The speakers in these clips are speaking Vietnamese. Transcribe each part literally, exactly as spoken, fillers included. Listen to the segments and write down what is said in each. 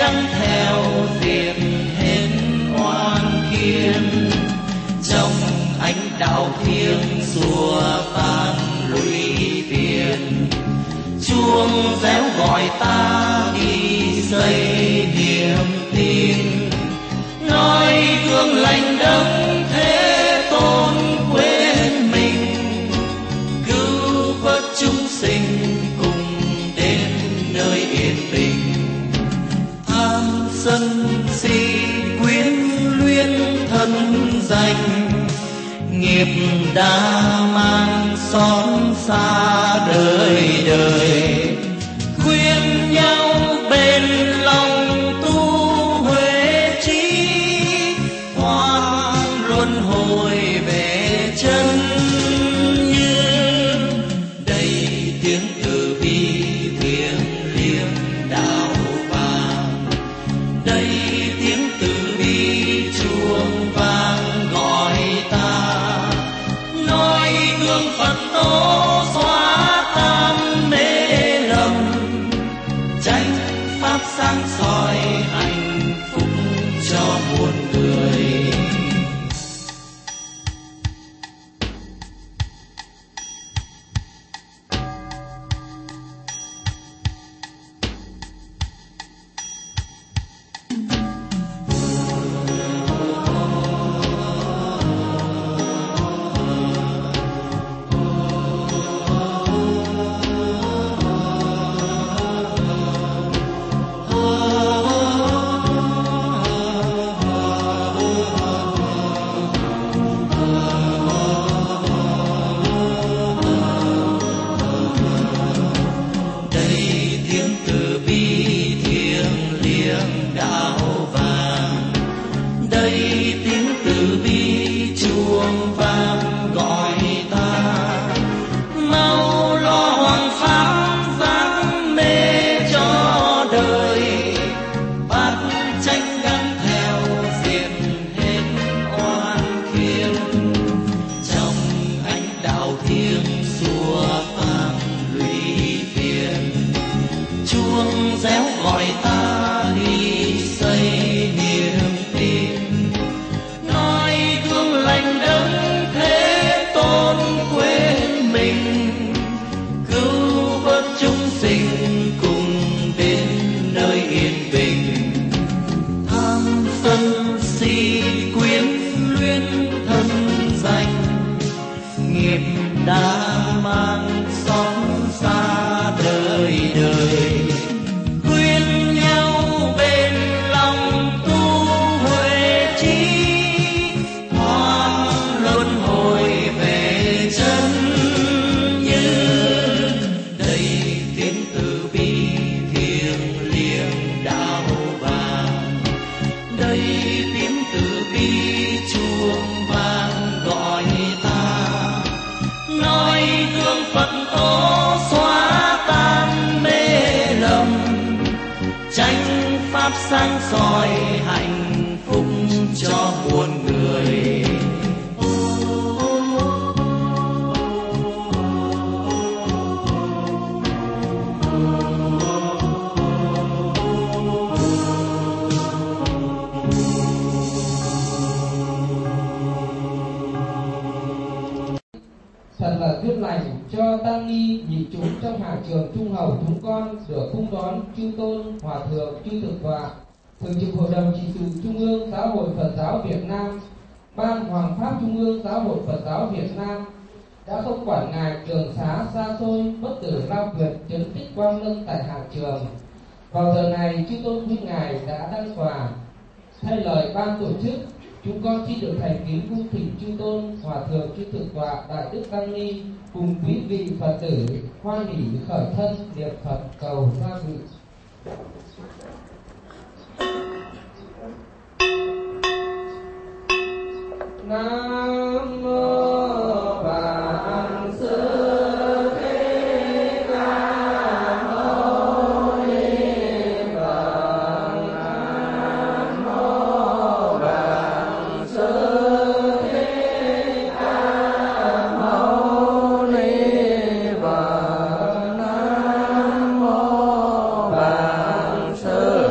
gắng theo diệt hết oan khiên. Trong ánh đạo thiêng xua tan lũy phiền, chuông réo gọi ta đi xây niềm tin. Nói gương lành đấng Thế Tôn quên mình, cứu vớt chúng sinh cùng đến nơi yên bình. Tham sân si quyến luyến thân danh, nghiệp đã mang xót xa đời đời. Khuyên nhau bên lòng tu huệ trí, thoát luân hồi về chân như. Đây tiếng từ bi thiêng liêng đạo vàng, đây tiếng từ bi chuông vang gọi ta. Nói gương Phật tổ xóa tan mê lầm, chánh pháp sáng soi hạnh phúc cho muôn người. Sáng soi hạnh phúc cho muôn người. Thật là duyên lành cho tăng ni nhị chúng trong hàng trường trung hầu chúng con được cung đón chư tôn hòa thượng chư thực tọa, thường trực hội đồng trị sự trung ương giáo hội Phật giáo Việt Nam, ban hoàng pháp trung ương giáo hội Phật giáo Việt Nam đã không quản ngại đường xá xa xôi bất tử lao quyệt trấn tích quang lân tại hàng trường. Vào giờ này, chư tôn quý ngài đã đăng tòa. Thay lời ban tổ chức, chúng con xin được thành kính cung thỉnh chư tôn hòa thượng chư thực tọa đại đức tăng ni cùng quý vị Phật tử hoan hỷ khởi thân niệm Phật cầu gia vị. Nam mô Vạn Sư Sơ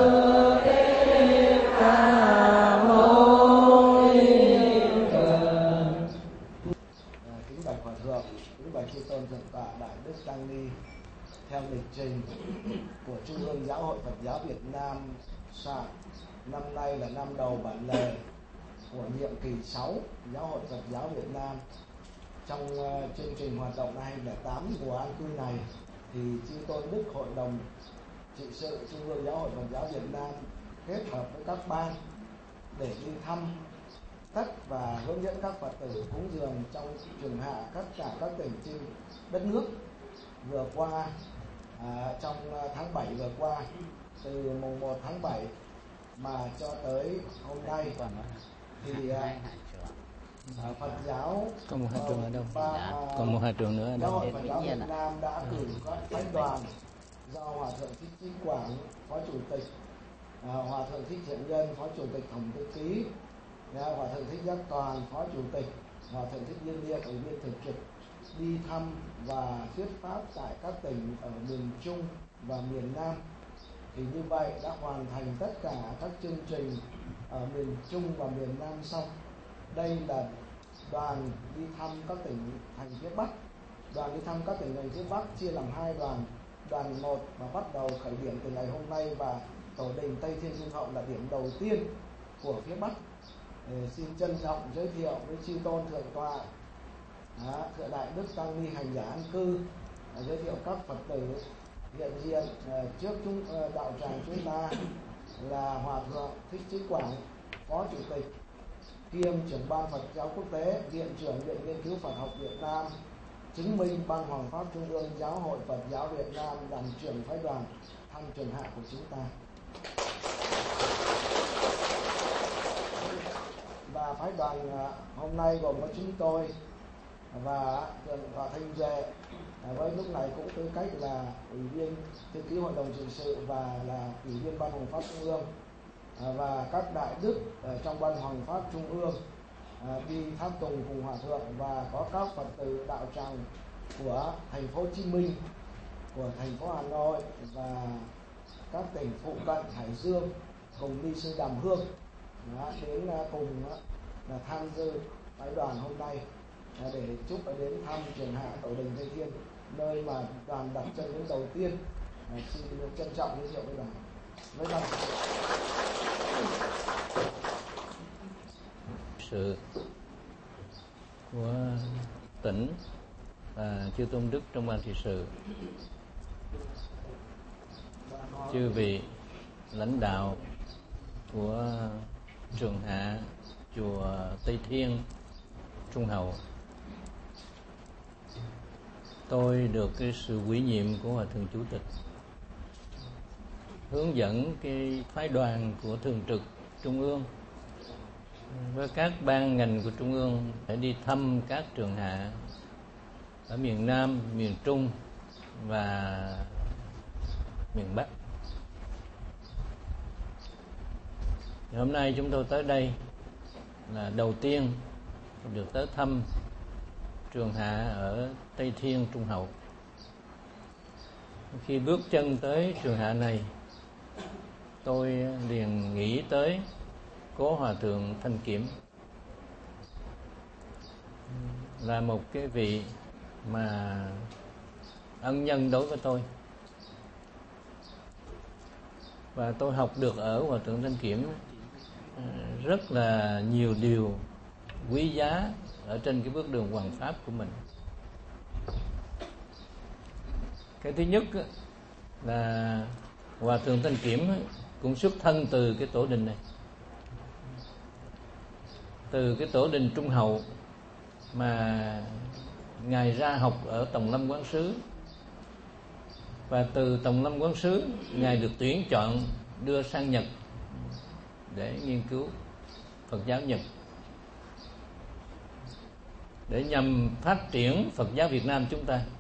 trình của Trung ương Giáo hội Phật giáo Việt Nam soạn. Năm nay là năm đầu bản lề của nhiệm kỳ sáu Giáo hội Phật giáo Việt Nam. Trong uh, chương trình hoạt động năm hai nghìn không trăm lẻ tám mùa an cư này thì chư tôn đức Hội đồng trị sự Trung ương Giáo hội Phật giáo Việt Nam kết hợp với các ban để đi thăm tất và hướng dẫn các Phật tử cúng dường trong trường hạ tất cả các tỉnh trên đất nước. Vừa qua à, trong tháng bảy vừa qua, từ mùng một tháng bảy mà cho tới hôm nay thì à, Phật giáo còn một hai trường ở đâu? Ba, Dạ. Còn một hai trường nữa ở Giáo đâu? hội Phật giáo Việt Nam đã cử các phái đoàn do Hòa thượng Thích Chí Quảng, Phó Chủ tịch, à, Hòa thượng Thích Thiện Nhân, Phó Chủ tịch Tổng thư ký, à, Hòa thượng Thích Giác Toàn, Phó Chủ tịch, Hòa thượng Thích Liên Niệm, ủy viên thường trực đi thăm và thuyết pháp tại các tỉnh ở miền Trung và miền Nam. Thì như vậy đã hoàn thành tất cả các chương trình ở miền Trung và miền Nam xong. Đây là đoàn đi thăm các tỉnh thành phía Bắc. Đoàn đi thăm các tỉnh thành phía Bắc chia làm hai đoàn. Đoàn một và bắt đầu khởi điểm từ ngày hôm nay, và tổ đình Tây Thiên Dung Hậu là điểm đầu tiên của phía Bắc. Để xin trân trọng giới thiệu với chư tôn thượng tọa, à, thượng đại đức tăng ni hành giả an cư, à, giới thiệu các Phật tử hiện diện à, trước chúng à, đạo tràng chúng ta là Hòa thượng Thích Chí Quảng, Phó Chủ tịch kiêm trưởng ban Phật giáo quốc tế, viện trưởng Viện Nghiên cứu Phật học Việt Nam, chứng minh ban Hoàng pháp Trung ương Giáo hội Phật giáo Việt Nam, làm trưởng phái đoàn thăm trường hạ của chúng ta. Và phái đoàn hôm nay gồm có chúng tôi và thượng tọa Thanh Duệ, với lúc này cũng tư cách là ủy viên thư ký hội đồng trị sự và là ủy viên ban Hoàng pháp Trung ương, và các đại đức ở trong ban Hoàng pháp Trung ương đi tháp tùng cùng hòa thượng, và có các Phật tử đạo tràng của thành phố Hồ Chí Minh, của thành phố Hà Nội và các tỉnh phụ cận Hải Dương cùng đi sư Đàm Hương đó, đến cùng là tham dự phái đoàn hôm nay để chúc đến thăm trường hạ tổ đình Tây Thiên, nơi mà đoàn đặt chân đến đầu tiên. Xin trân trọng giới thiệu với đoàn. Với đoàn sự của tỉnh và chư tôn đức trong ban trị sự, chư vị lãnh đạo của trường hạ chùa Tây Thiên Trung Hậu. Tôi được cái sự ủy nhiệm của Hòa thượng Chủ tịch hướng dẫn cái phái đoàn của thường trực Trung ương với các ban ngành của Trung ương để đi thăm các trường hạ ở miền Nam, miền Trung và miền Bắc. Thì hôm nay chúng tôi tới đây là đầu tiên được tới thăm trường hạ ở Tây Thiên Trung Hậu. Khi bước chân tới trường hạ này, tôi liền nghĩ tới Cố Hòa thượng Thanh Kiểm, là một cái vị mà ân nhân đối với tôi, và tôi học được ở Hòa thượng Thanh Kiểm rất là nhiều điều quý giá ở trên cái bước đường hoằng pháp của mình. Cái thứ nhất là Hòa thượng Thanh Kiểm cũng xuất thân từ cái tổ đình này, từ cái tổ đình Trung Hậu mà Ngài ra học ở Tòng Lâm Quán Sứ, và từ Tòng Lâm Quán Sứ Ngài được tuyển chọn đưa sang Nhật để nghiên cứu Phật giáo Nhật, để nhằm phát triển Phật giáo Việt Nam chúng ta.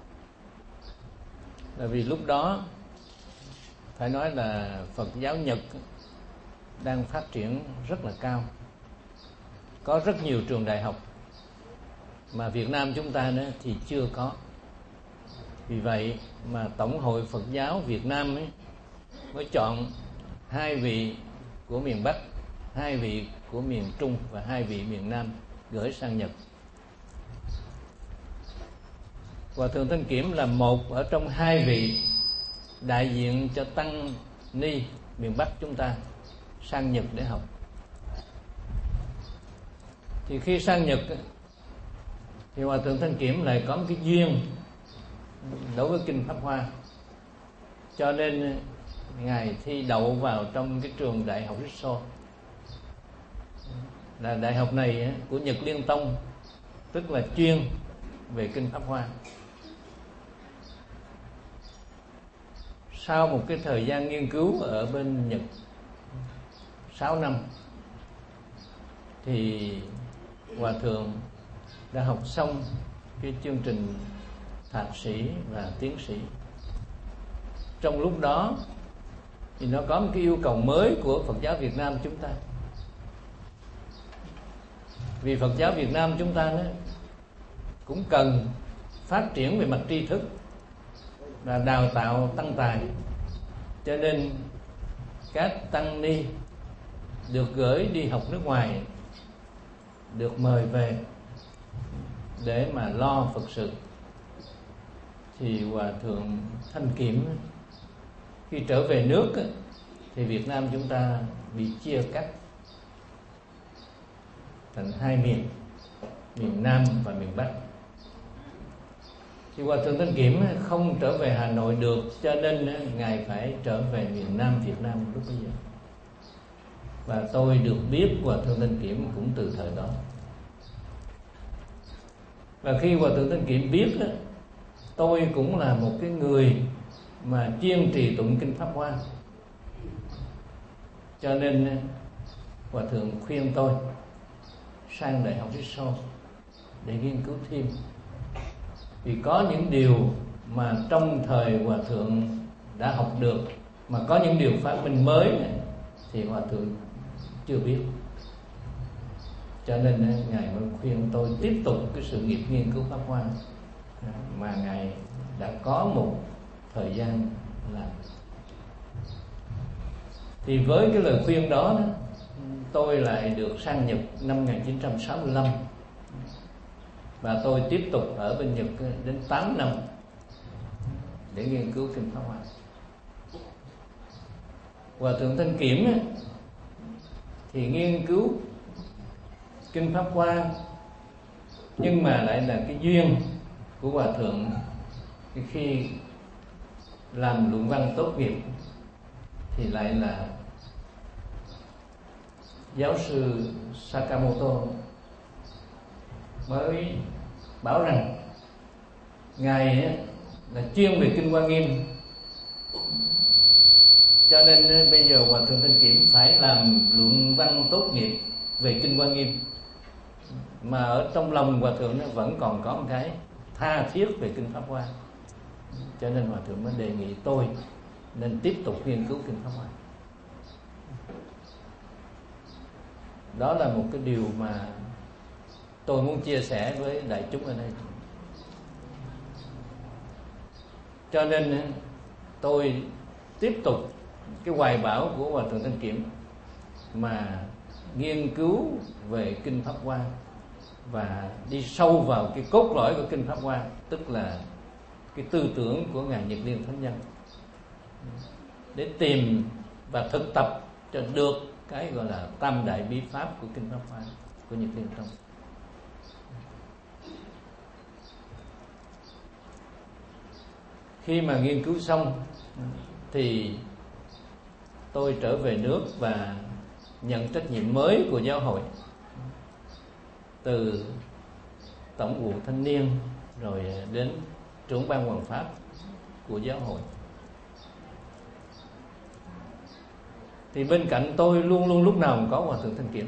Là vì lúc đó phải nói là Phật giáo Nhật đang phát triển rất là cao, có rất nhiều trường đại học mà Việt Nam chúng ta nữa thì chưa có. Vì vậy mà Tổng hội Phật giáo Việt Nam ấy mới chọn hai vị của miền Bắc, hai vị của miền Trung và hai vị miền Nam gửi sang Nhật. Hòa thượng Thanh Kiểm là một ở trong hai vị đại diện cho tăng ni miền Bắc chúng ta sang Nhật để học. Thì khi sang Nhật thì Hòa thượng Thanh Kiểm lại có một cái duyên đối với kinh Pháp Hoa, cho nên ngài thi đậu vào trong cái trường đại học Ritso. Là đại học này của Nhật Liên Tông, tức là chuyên về kinh Pháp Hoa. Sau một cái thời gian nghiên cứu ở bên Nhật sáu năm thì Hòa thượng đã học xong cái chương trình thạc sĩ và tiến sĩ. Trong lúc đó thì nó có một cái yêu cầu mới của Phật giáo Việt Nam chúng ta. Vì Phật giáo Việt Nam chúng ta đó cũng cần phát triển về mặt tri thức và đào tạo tăng tài, cho nên các tăng ni được gửi đi học nước ngoài, được mời về để mà lo Phật sự. Thì Hòa thượng Thanh Kiểm khi trở về nước thì Việt Nam chúng ta bị chia cắt thành hai miền, miền Nam và miền Bắc. Thì Hòa thượng Thanh Kiểm không trở về Hà Nội được, cho nên ngài phải trở về miền Nam Việt Nam lúc bây giờ. Và tôi được biết Hòa thượng Thanh Kiểm cũng từ thời đó. Và khi Hòa thượng Thanh Kiểm biết đó, tôi cũng là một cái người mà chuyên trì tụng kinh Pháp Hoa, cho nên Hòa thượng khuyên tôi sang đại học Ritso để nghiên cứu thêm. Vì có những điều mà trong thời Hòa thượng đã học được, mà có những điều phát minh mới này, thì Hòa thượng chưa biết. Cho nên ngài mới khuyên tôi tiếp tục cái sự nghiệp nghiên cứu Pháp Hoa mà ngài đã có một thời gian làm. Thì với cái lời khuyên đó, đó tôi lại được sang Nhật năm một nghìn chín trăm sáu mươi lăm, và tôi tiếp tục ở bên Nhật đến tám năm để nghiên cứu kinh Pháp Hoa. Hòa thượng Thanh Kiểm thì nghiên cứu kinh Pháp Hoa, nhưng mà lại là cái duyên của Hòa thượng khi làm luận văn tốt nghiệp thì lại là giáo sư Sakamoto mới bảo rằng ngài là chuyên về kinh Hoa Nghiêm, cho nên bây giờ Hòa thượng Thanh Kiểm phải làm luận văn tốt nghiệp về kinh Hoa Nghiêm. Mà ở trong lòng Hòa thượng nó vẫn còn có một cái tha thiết về kinh Pháp Hoa, cho nên Hòa thượng mới đề nghị tôi nên tiếp tục nghiên cứu kinh Pháp Hoa. Đó là một cái điều mà tôi muốn chia sẻ với đại chúng ở đây. Cho nên tôi tiếp tục cái hoài bão của Hòa thượng Thanh Kiểm mà nghiên cứu về kinh Pháp Hoa và đi sâu vào cái cốt lõi của kinh Pháp Hoa, tức là cái tư tưởng của ngài Nhật Liên Thánh Nhân, để tìm và thực tập cho được cái gọi là tam đại bí pháp của kinh Pháp Hoa của Nhật Liên Tông. Khi mà nghiên cứu xong thì tôi trở về nước và nhận trách nhiệm mới của giáo hội, từ tổng vụ thanh niên rồi đến trưởng ban hoằng pháp của giáo hội. Thì bên cạnh tôi luôn luôn lúc nào cũng có Hòa thượng Thanh Kiểm,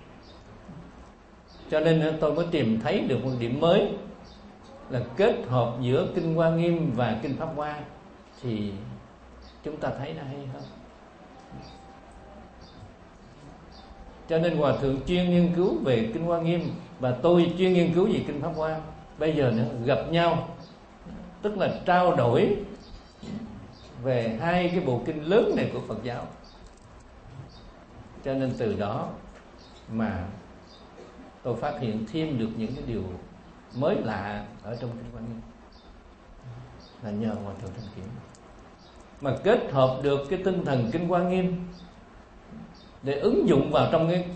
cho nên tôi mới tìm thấy được một điểm mới là kết hợp giữa kinh Hoa Nghiêm và kinh Pháp Hoa, thì chúng ta thấy nó hay hơn. Cho nên Hòa thượng chuyên nghiên cứu về kinh Hoa Nghiêm và tôi chuyên nghiên cứu về kinh Pháp Hoa. Bây giờ nữa gặp nhau, tức là trao đổi về hai cái bộ kinh lớn này của Phật giáo. Cho nên từ đó mà tôi phát hiện thêm được những cái điều mới lạ ở trong kinh Hoa Nghiêm, là nhờ Hòa thượng Thanh Kiểm. mà kết hợp được cái tinh thần Kinh Hoa Nghiêm để ứng dụng vào trong cái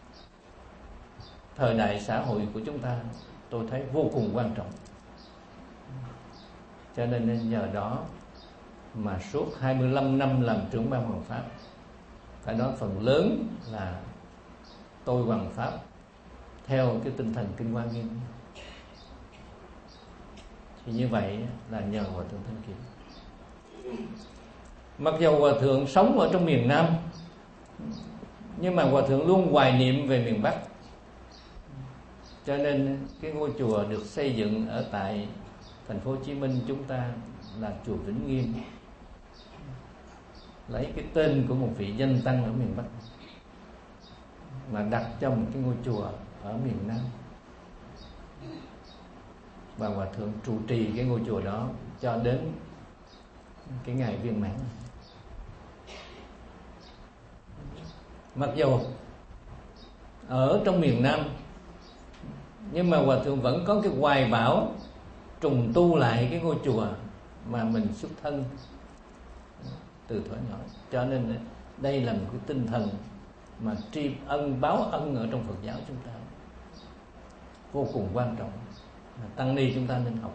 thời đại xã hội của chúng ta, tôi thấy vô cùng quan trọng. Cho nên nhờ đó mà suốt hai mươi lăm năm làm trưởng ban Hoàng Pháp, phải nói phần lớn là tôi Hoàng Pháp theo cái tinh thần Kinh Hoa Nghiêm. Thì như vậy là nhờ Hòa Thượng Thanh Kiếm. Mặc dù Hòa Thượng sống ở trong miền Nam, nhưng mà Hòa Thượng luôn hoài niệm về miền Bắc. Cho nên cái ngôi chùa được xây dựng ở tại thành phố Hồ Chí Minh chúng ta là chùa Vĩnh Nghiêm, lấy cái tên của một vị danh tăng ở miền Bắc mà đặt cho một cái ngôi chùa ở miền Nam. Và Hòa Thượng trụ trì cái ngôi chùa đó cho đến cái ngày viên mãn. Mặc dù ở trong miền Nam, nhưng mà Hòa Thượng vẫn có cái hoài bão trùng tu lại cái ngôi chùa mà mình xuất thân từ thuở nhỏ. Cho nên đây là một cái tinh thần mà tri ân báo ân ở trong Phật giáo chúng ta vô cùng quan trọng, tăng ni chúng ta nên học.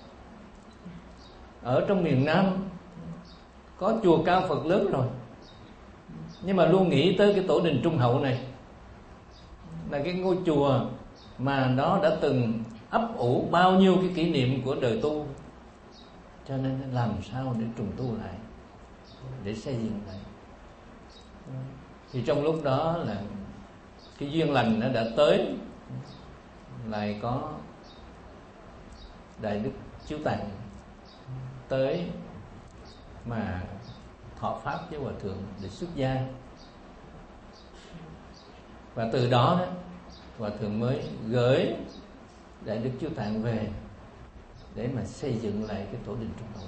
Ở trong miền Nam có chùa cao Phật lớn rồi, nhưng mà luôn nghĩ tới cái tổ đình Trung Hậu này là cái ngôi chùa mà nó đã từng ấp ủ bao nhiêu cái kỷ niệm của đời tu. Cho nên làm sao để trùng tu lại, để xây dựng lại. Thì trong lúc đó là cái duyên lành nó đã tới, lại có Đại Đức Chiếu Tạng tới mà thọ pháp với Hòa Thượng để xuất gia. Và từ đó, đó Hòa Thượng mới gửi Đại Đức Chiếu Tạng về để mà xây dựng lại cái tổ đình Trung Hậu.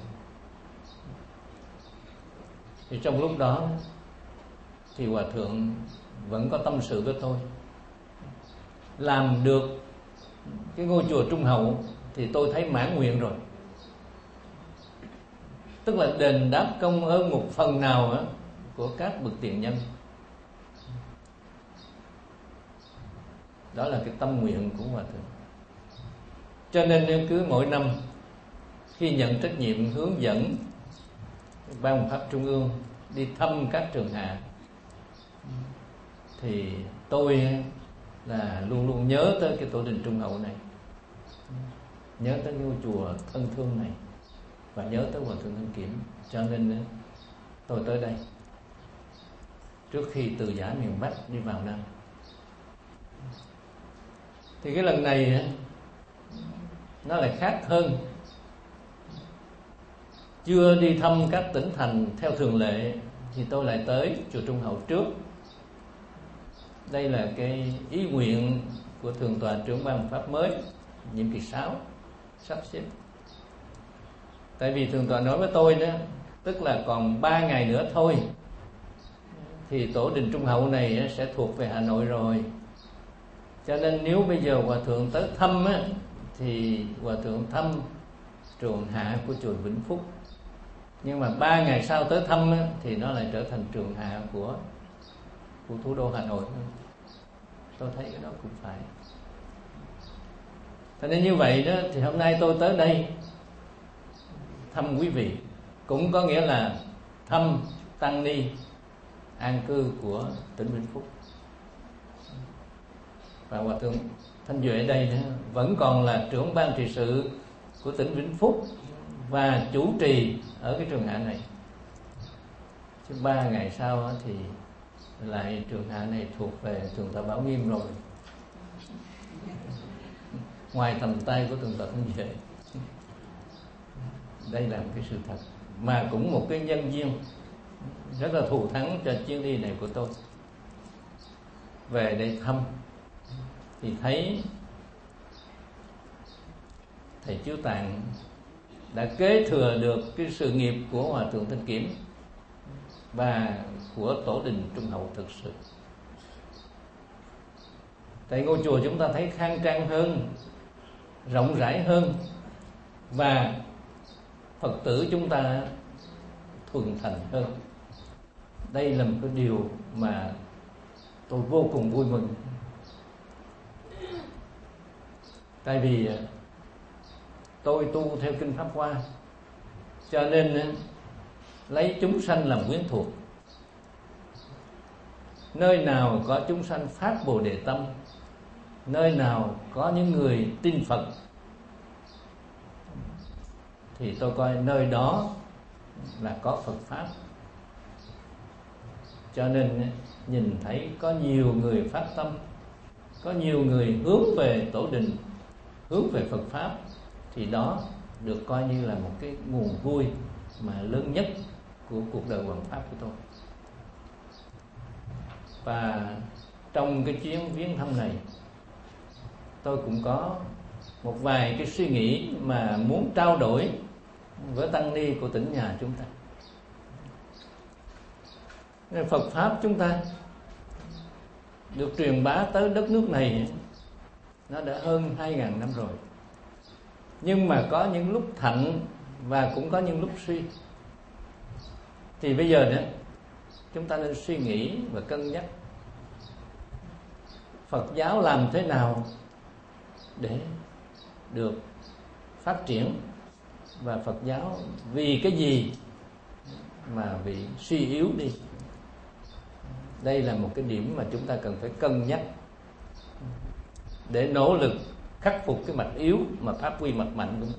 Thì trong lúc đó thì Hòa Thượng vẫn có tâm sự với tôi, làm được cái ngôi chùa Trung Hậu thì tôi thấy mãn nguyện rồi. Tức là đền đáp công ơn một phần nào á của các bậc tiền nhân. Đó là cái tâm nguyện của Hòa Thượng. Cho nên cứ mỗi năm khi nhận trách nhiệm hướng dẫn Ban Hoàng Pháp Trung ương đi thăm các trường hạ, thì tôi là luôn luôn nhớ tới cái tổ đình Trung Hậu này, nhớ tới ngôi chùa thân thương này, và nhớ tới Hòa Thượng Thanh Kiếm. Cho nên tôi tới đây trước khi từ giã miền Bắc đi vào Nam. Thì cái lần này nó lại khác hơn. Chưa đi thăm các tỉnh thành theo thường lệ thì tôi lại tới chùa Trung Hậu trước. Đây là cái ý nguyện của Thượng tọa trưởng ban Pháp mới nhiệm kỳ sáu sắp xếp. Tại vì Thượng tọa nói với tôi đó, tức là còn ba ngày nữa thôi thì tổ đình Trung Hậu này sẽ thuộc về Hà Nội rồi. Cho nên nếu bây giờ Hòa Thượng tới thăm á, thì Hòa Thượng thăm trường hạ của chùa Vĩnh Phúc. Nhưng mà ba ngày sau tới thăm á, thì nó lại trở thành trường hạ của, của thủ đô Hà Nội. Tôi thấy cái đó cũng phải. Cho nên như vậy đó, thì hôm nay tôi tới đây thăm quý vị, cũng có nghĩa là thăm tăng ni an cư của tỉnh Vĩnh Phúc. Và Hòa Thượng Thanh Duệ đây nữa, vẫn còn là trưởng ban trị sự của tỉnh Vĩnh Phúc và chủ trì ở cái trường hạ này. Chứ ba ngày sau thì lại trường hạ này thuộc về Thượng tọa Bảo Nghiêm rồi, ngoài tầm tay của Thượng tọa Thanh Duệ. Đây là một cái sự thật, mà cũng một cái nhân duyên rất là thù thắng cho chuyến đi này của tôi. Về đây thăm thì thấy thầy Chiếu Tạng đã kế thừa được cái sự nghiệp của Hòa Thượng Thanh Kiếm và của tổ đình Trung Hậu thực sự. Tại ngôi chùa chúng ta thấy khang trang hơn, rộng rãi hơn, và Phật tử chúng ta thuần thành hơn. Đây là một cái điều mà tôi vô cùng vui mừng. Tại vì tôi tu theo kinh Pháp Hoa, cho nên lấy chúng sanh làm quyến thuộc. Nơi nào có chúng sanh phát Bồ Đề tâm, nơi nào có những người tin Phật, thì tôi coi nơi đó là có Phật Pháp. Cho nên nhìn thấy có nhiều người phát tâm, có nhiều người hướng về tổ đình, hướng về Phật Pháp, thì đó được coi như là một cái nguồn vui mà lớn nhất của cuộc đời hoằng pháp của tôi. Và trong cái chuyến viếng thăm này, tôi cũng có một vài cái suy nghĩ mà muốn trao đổi với tăng ni của tỉnh nhà chúng ta. Phật Pháp chúng ta được truyền bá tới đất nước này nó đã hơn hai ngàn năm rồi. Nhưng mà có những lúc thạnh và cũng có những lúc suy. Thì bây giờ đó, chúng ta nên suy nghĩ và cân nhắc Phật giáo làm thế nào để được phát triển, và Phật giáo vì cái gì mà bị suy yếu đi. Đây là một cái điểm mà chúng ta cần phải cân nhắc để nỗ lực khắc phục cái mặt yếu mà phát huy mặt mạnh của mình.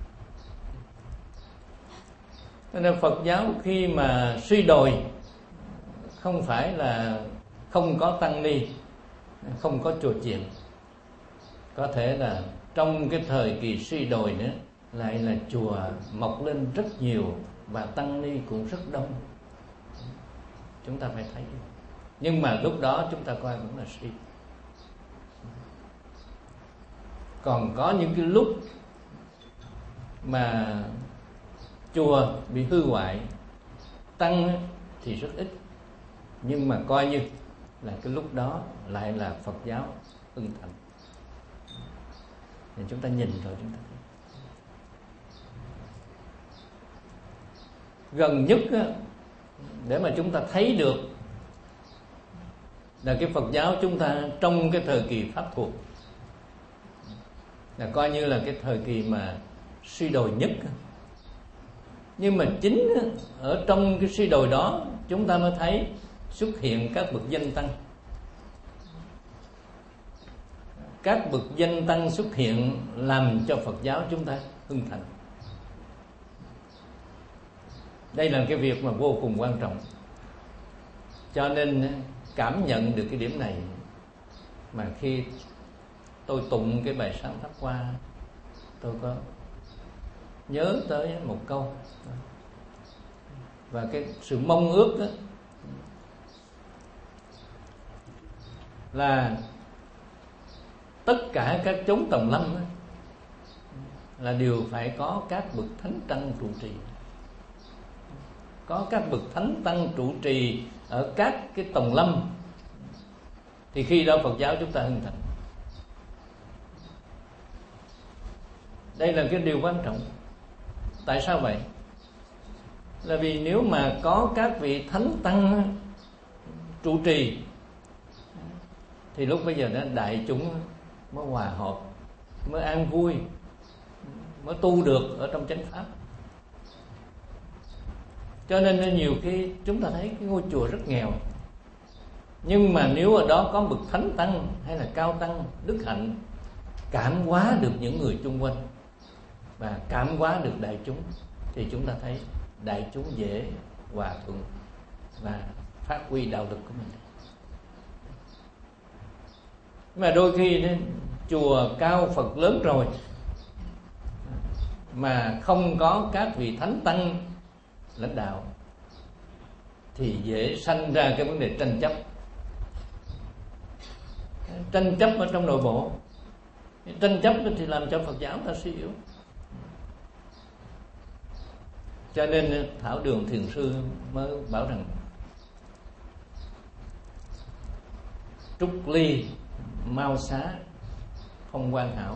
Cho nên Phật giáo khi mà suy đồi, không phải là không có tăng ni, không có chùa chiền. Có thể là trong cái thời kỳ suy đồi nữa, lại là chùa mọc lên rất nhiều và tăng ni cũng rất đông. Chúng ta phải thấy. Nhưng mà lúc đó chúng ta coi vẫn là suy. Còn có những cái lúc mà chùa bị hư hoại, tăng thì rất ít, nhưng mà coi như là cái lúc đó lại là Phật giáo hưng thịnh. Thì chúng ta nhìn rồi chúng ta thấy. Gần nhất á, để mà chúng ta thấy được là cái Phật giáo chúng ta trong cái thời kỳ Pháp thuộc, là coi như là cái thời kỳ mà suy đồi nhất. Nhưng mà chính ở trong cái suy đồi đó, chúng ta mới thấy xuất hiện các bậc danh tăng. Các bậc danh tăng xuất hiện làm cho Phật giáo chúng ta hưng thịnh. Đây là cái việc mà vô cùng quan trọng. Cho nên cảm nhận được cái điểm này mà khi tôi tụng cái bài sáng Pháp Hoa, tôi có nhớ tới một câu. Và cái sự mong ước đó là tất cả các chốn tòng lâm đó, là đều phải có các bậc thánh tăng trụ trì. Có các bậc thánh tăng trụ trì ở các cái tòng lâm, thì khi đó Phật giáo chúng ta hưng thịnh. Đây là cái điều quan trọng. Tại sao vậy? Là vì nếu mà có các vị thánh tăng trụ trì, thì lúc bây giờ đó đại chúng mới hòa hợp, mới an vui, mới tu được ở trong chánh pháp. Cho nên nhiều khi chúng ta thấy cái ngôi chùa rất nghèo, nhưng mà nếu ở đó có bậc thánh tăng hay là cao tăng đức hạnh cảm hóa được những người chung quanh và cảm hóa được đại chúng, thì chúng ta thấy đại chúng dễ hòa thuận và phát huy đạo đức của mình. Mà đôi khi chùa cao Phật lớn rồi mà không có các vị thánh tăng lãnh đạo, thì dễ sanh ra cái vấn đề tranh chấp. Tranh chấp ở trong nội bộ, tranh chấp thì làm cho Phật giáo ta suy yếu. Cho nên Thảo Đường Thiền Sư mới bảo rằng trúc ly mau xá phong quan hảo,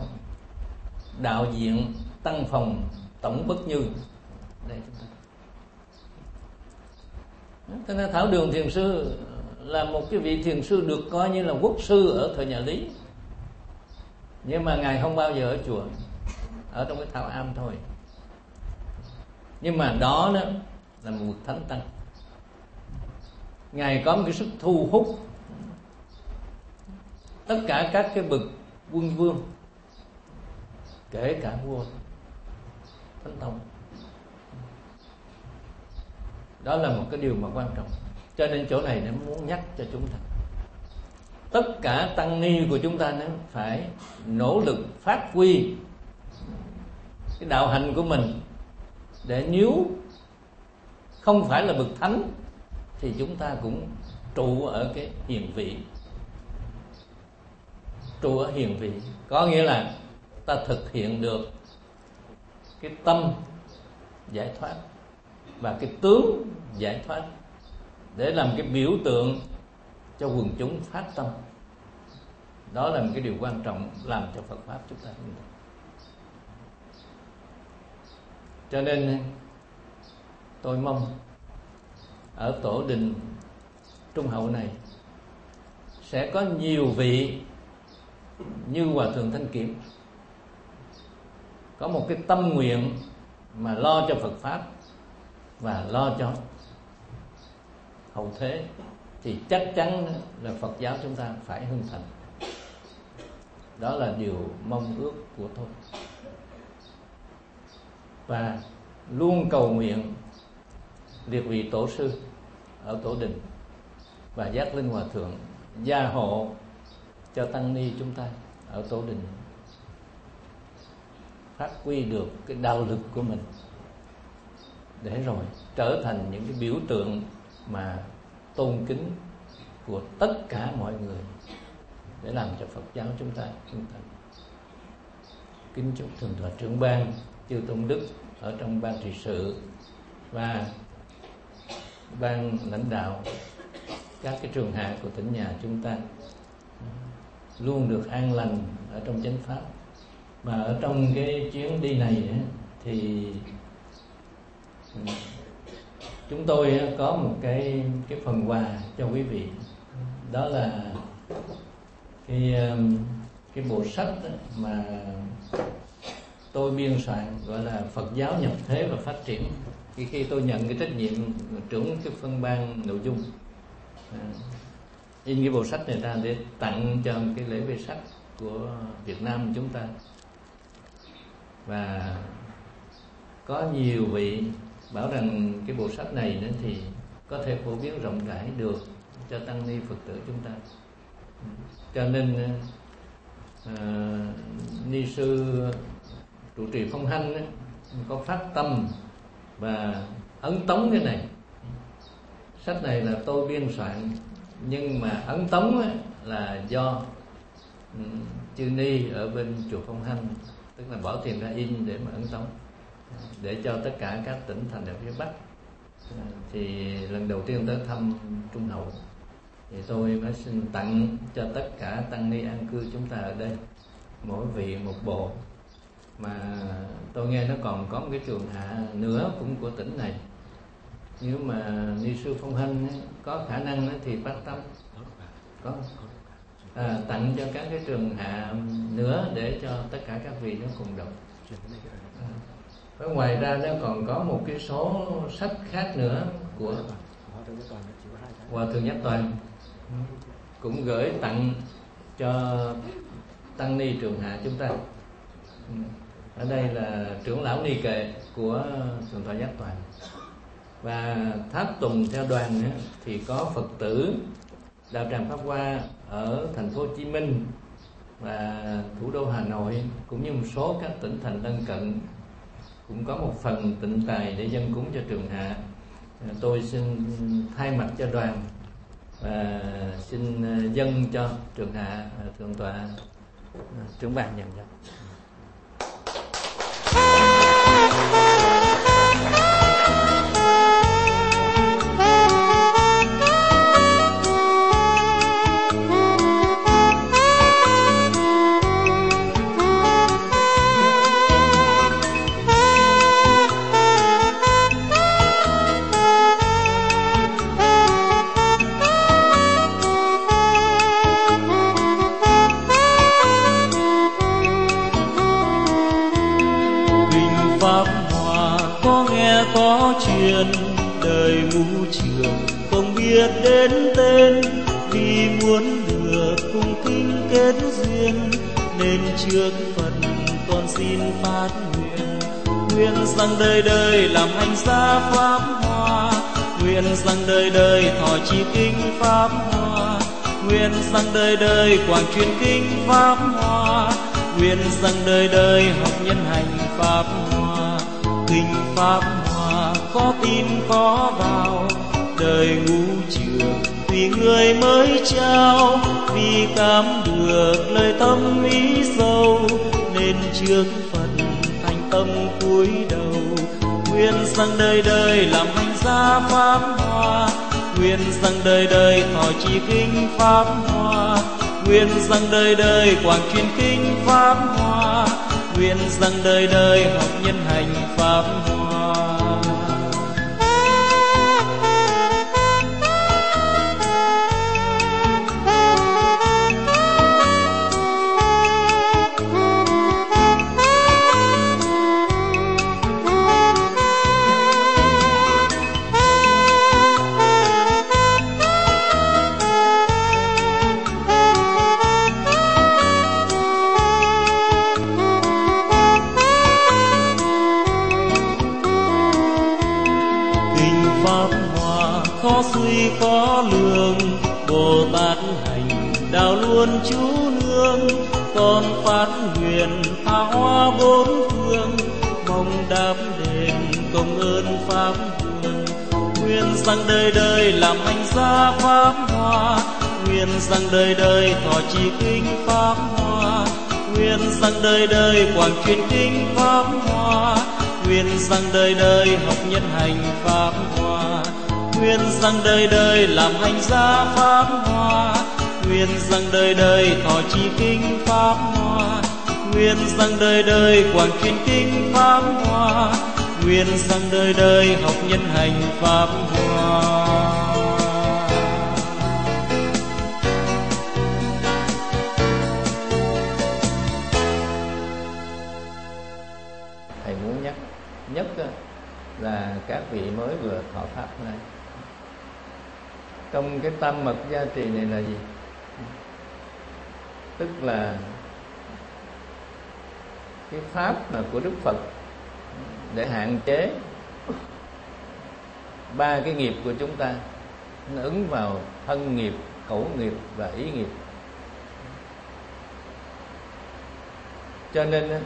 đạo diện tăng phòng tổng bất như. Đây chúng ta. Thế nên Thảo Đường Thiền Sư là một cái vị thiền sư được coi như là quốc sư ở thời nhà Lý, nhưng mà ngài không bao giờ ở chùa, ở trong cái Thảo Am thôi. Nhưng mà đó đó là một bậc thánh tăng. Ngài có một cái sức thu hút tất cả các cái bậc quân vương, kể cả vua Thánh Tông. Đó là một cái điều mà quan trọng. Cho nên chỗ này nó muốn nhắc cho chúng ta, tất cả tăng ni của chúng ta nó phải nỗ lực phát huy cái đạo hành của mình, để nếu không phải là bậc thánh thì chúng ta cũng trụ ở cái hiền vị. Trụ ở hiền vị có nghĩa là ta thực hiện được cái tâm giải thoát và cái tướng giải thoát, để làm cái biểu tượng cho quần chúng phát tâm. Đó là một cái điều quan trọng làm cho Phật Pháp chúng ta. Cho nên tôi mong ở tổ đình Trung Hậu này sẽ có nhiều vị như Hòa Thượng Thanh Kiểm, có một cái tâm nguyện mà lo cho Phật Pháp và lo cho hậu thế, thì chắc chắn là Phật giáo chúng ta phải hưng thịnh. Đó là điều mong ước của tôi. Và luôn cầu nguyện liệt vị tổ sư ở tổ đình và Giác Linh Hòa Thượng gia hộ cho tăng ni chúng ta ở tổ đình phát huy được cái đạo lực của mình, để rồi trở thành những cái biểu tượng mà tôn kính của tất cả mọi người, để làm cho Phật giáo chúng ta chúng ta kính chúc Thượng tọa trưởng ban chư tôn đức ở trong ban trị sự và ban lãnh đạo các cái trường hạ của tỉnh nhà chúng ta luôn được an lành ở trong chánh pháp. Mà ở trong cái chuyến đi này thì chúng tôi có một cái cái phần quà cho quý vị, đó là cái cái bộ sách mà tôi biên soạn, gọi là Phật giáo nhập thế và phát triển. Khi khi tôi nhận cái trách nhiệm trưởng cái phân ban nội dung, à, in cái bộ sách này ra để tặng cho cái lễ Vê Sắc của Việt Nam chúng ta. Và có nhiều vị bảo rằng cái bộ sách này nữa thì có thể phổ biến rộng rãi được cho tăng ni Phật tử chúng ta. Cho nên uh, ni sư trụ trì Phong Hanh ấy, có phát tâm và ấn tống cái này. Sách này là tôi biên soạn, nhưng mà ấn tống ấy là do um, chư ni ở bên chùa Phong Hanh, tức là bỏ tiền ra in để mà ấn tống, để cho tất cả các tỉnh thành ở phía Bắc. Thì lần đầu tiên tới thăm Trung Hậu thì tôi mới xin tặng cho tất cả tăng ni an cư chúng ta ở đây mỗi vị một bộ. Mà tôi nghe nó còn có một cái trường hạ nữa cũng của tỉnh này. Nếu mà ni sư Phong Hanh có khả năng thì phát tâm có à, tặng cho các cái trường hạ nữa để cho tất cả các vị nó cùng đọc. À, ngoài ra nó còn có một cái số sách khác nữa của Hòa Thượng Nhất Toàn, cũng gửi tặng cho tăng ni trường hạ chúng ta. Ở đây là trưởng lão ni kệ của Thượng tọa Giác Toàn. Và tháp tùng theo đoàn thì có Phật tử đạo tràng Pháp Hoa ở thành phố Hồ Chí Minh và thủ đô Hà Nội, cũng như một số các tỉnh thành lân cận cũng có một phần tịnh tài để dâng cúng cho trường hạ. Tôi xin thay mặt cho đoàn và xin dâng cho trường hạ Thượng tọa trưởng ban nhận cho. chuyện, đời ngu trường không biết đến tên, vì muốn được cùng kinh kết duyên, nên trước Phật con xin phát nguyện. Nguyện rằng đời đời làm hành gia pháp hoa, nguyện rằng đời đời thọ trì kinh pháp hoa, nguyện rằng đời đời quảng truyền kinh pháp hoa, nguyện rằng đời đời học nhân hành pháp hoa. Kinh pháp hoa có tin có vào, đời ngu trường tùy người mới trao, vì cảm được lời tâm ý sâu, nên trước Phật thành tâm cúi đầu. Nguyện rằng đời đời làm hành gia pháp hoa, nguyện rằng đời đời thọ trì kinh pháp hoa, nguyện rằng đời đời quảng truyền kinh pháp hoa, nguyện rằng đời đời học nhân hành pháp hoa. Có suy có lường, Bồ Tát hành đạo luôn chú nương, con phát nguyện tha hoa bốn phương, mong đáp đền công ơn pháp vườn. Nguyện rằng đời đời làm hành gia pháp hoa, nguyện rằng đời đời thọ trì kinh pháp hoa, nguyện rằng đời đời quảng truyền kinh pháp hoa, nguyện rằng đời đời học nhân hành pháp hoa. Nguyện rằng đời đời làm hành gia pháp hoa, nguyện rằng đời đời thọ trì kinh pháp hoa, nguyện rằng đời đời quảng truyền kinh pháp hoa, nguyện rằng đời đời học nhân hành pháp hoa. Thầy muốn nhắc nhất là các vị mới vừa thọ pháp này, trong cái tam mật gia trì này là gì? Tức là cái pháp mà của Đức Phật để hạn chế ba cái nghiệp của chúng ta, nó ứng vào thân nghiệp, khẩu nghiệp và ý nghiệp. Cho nên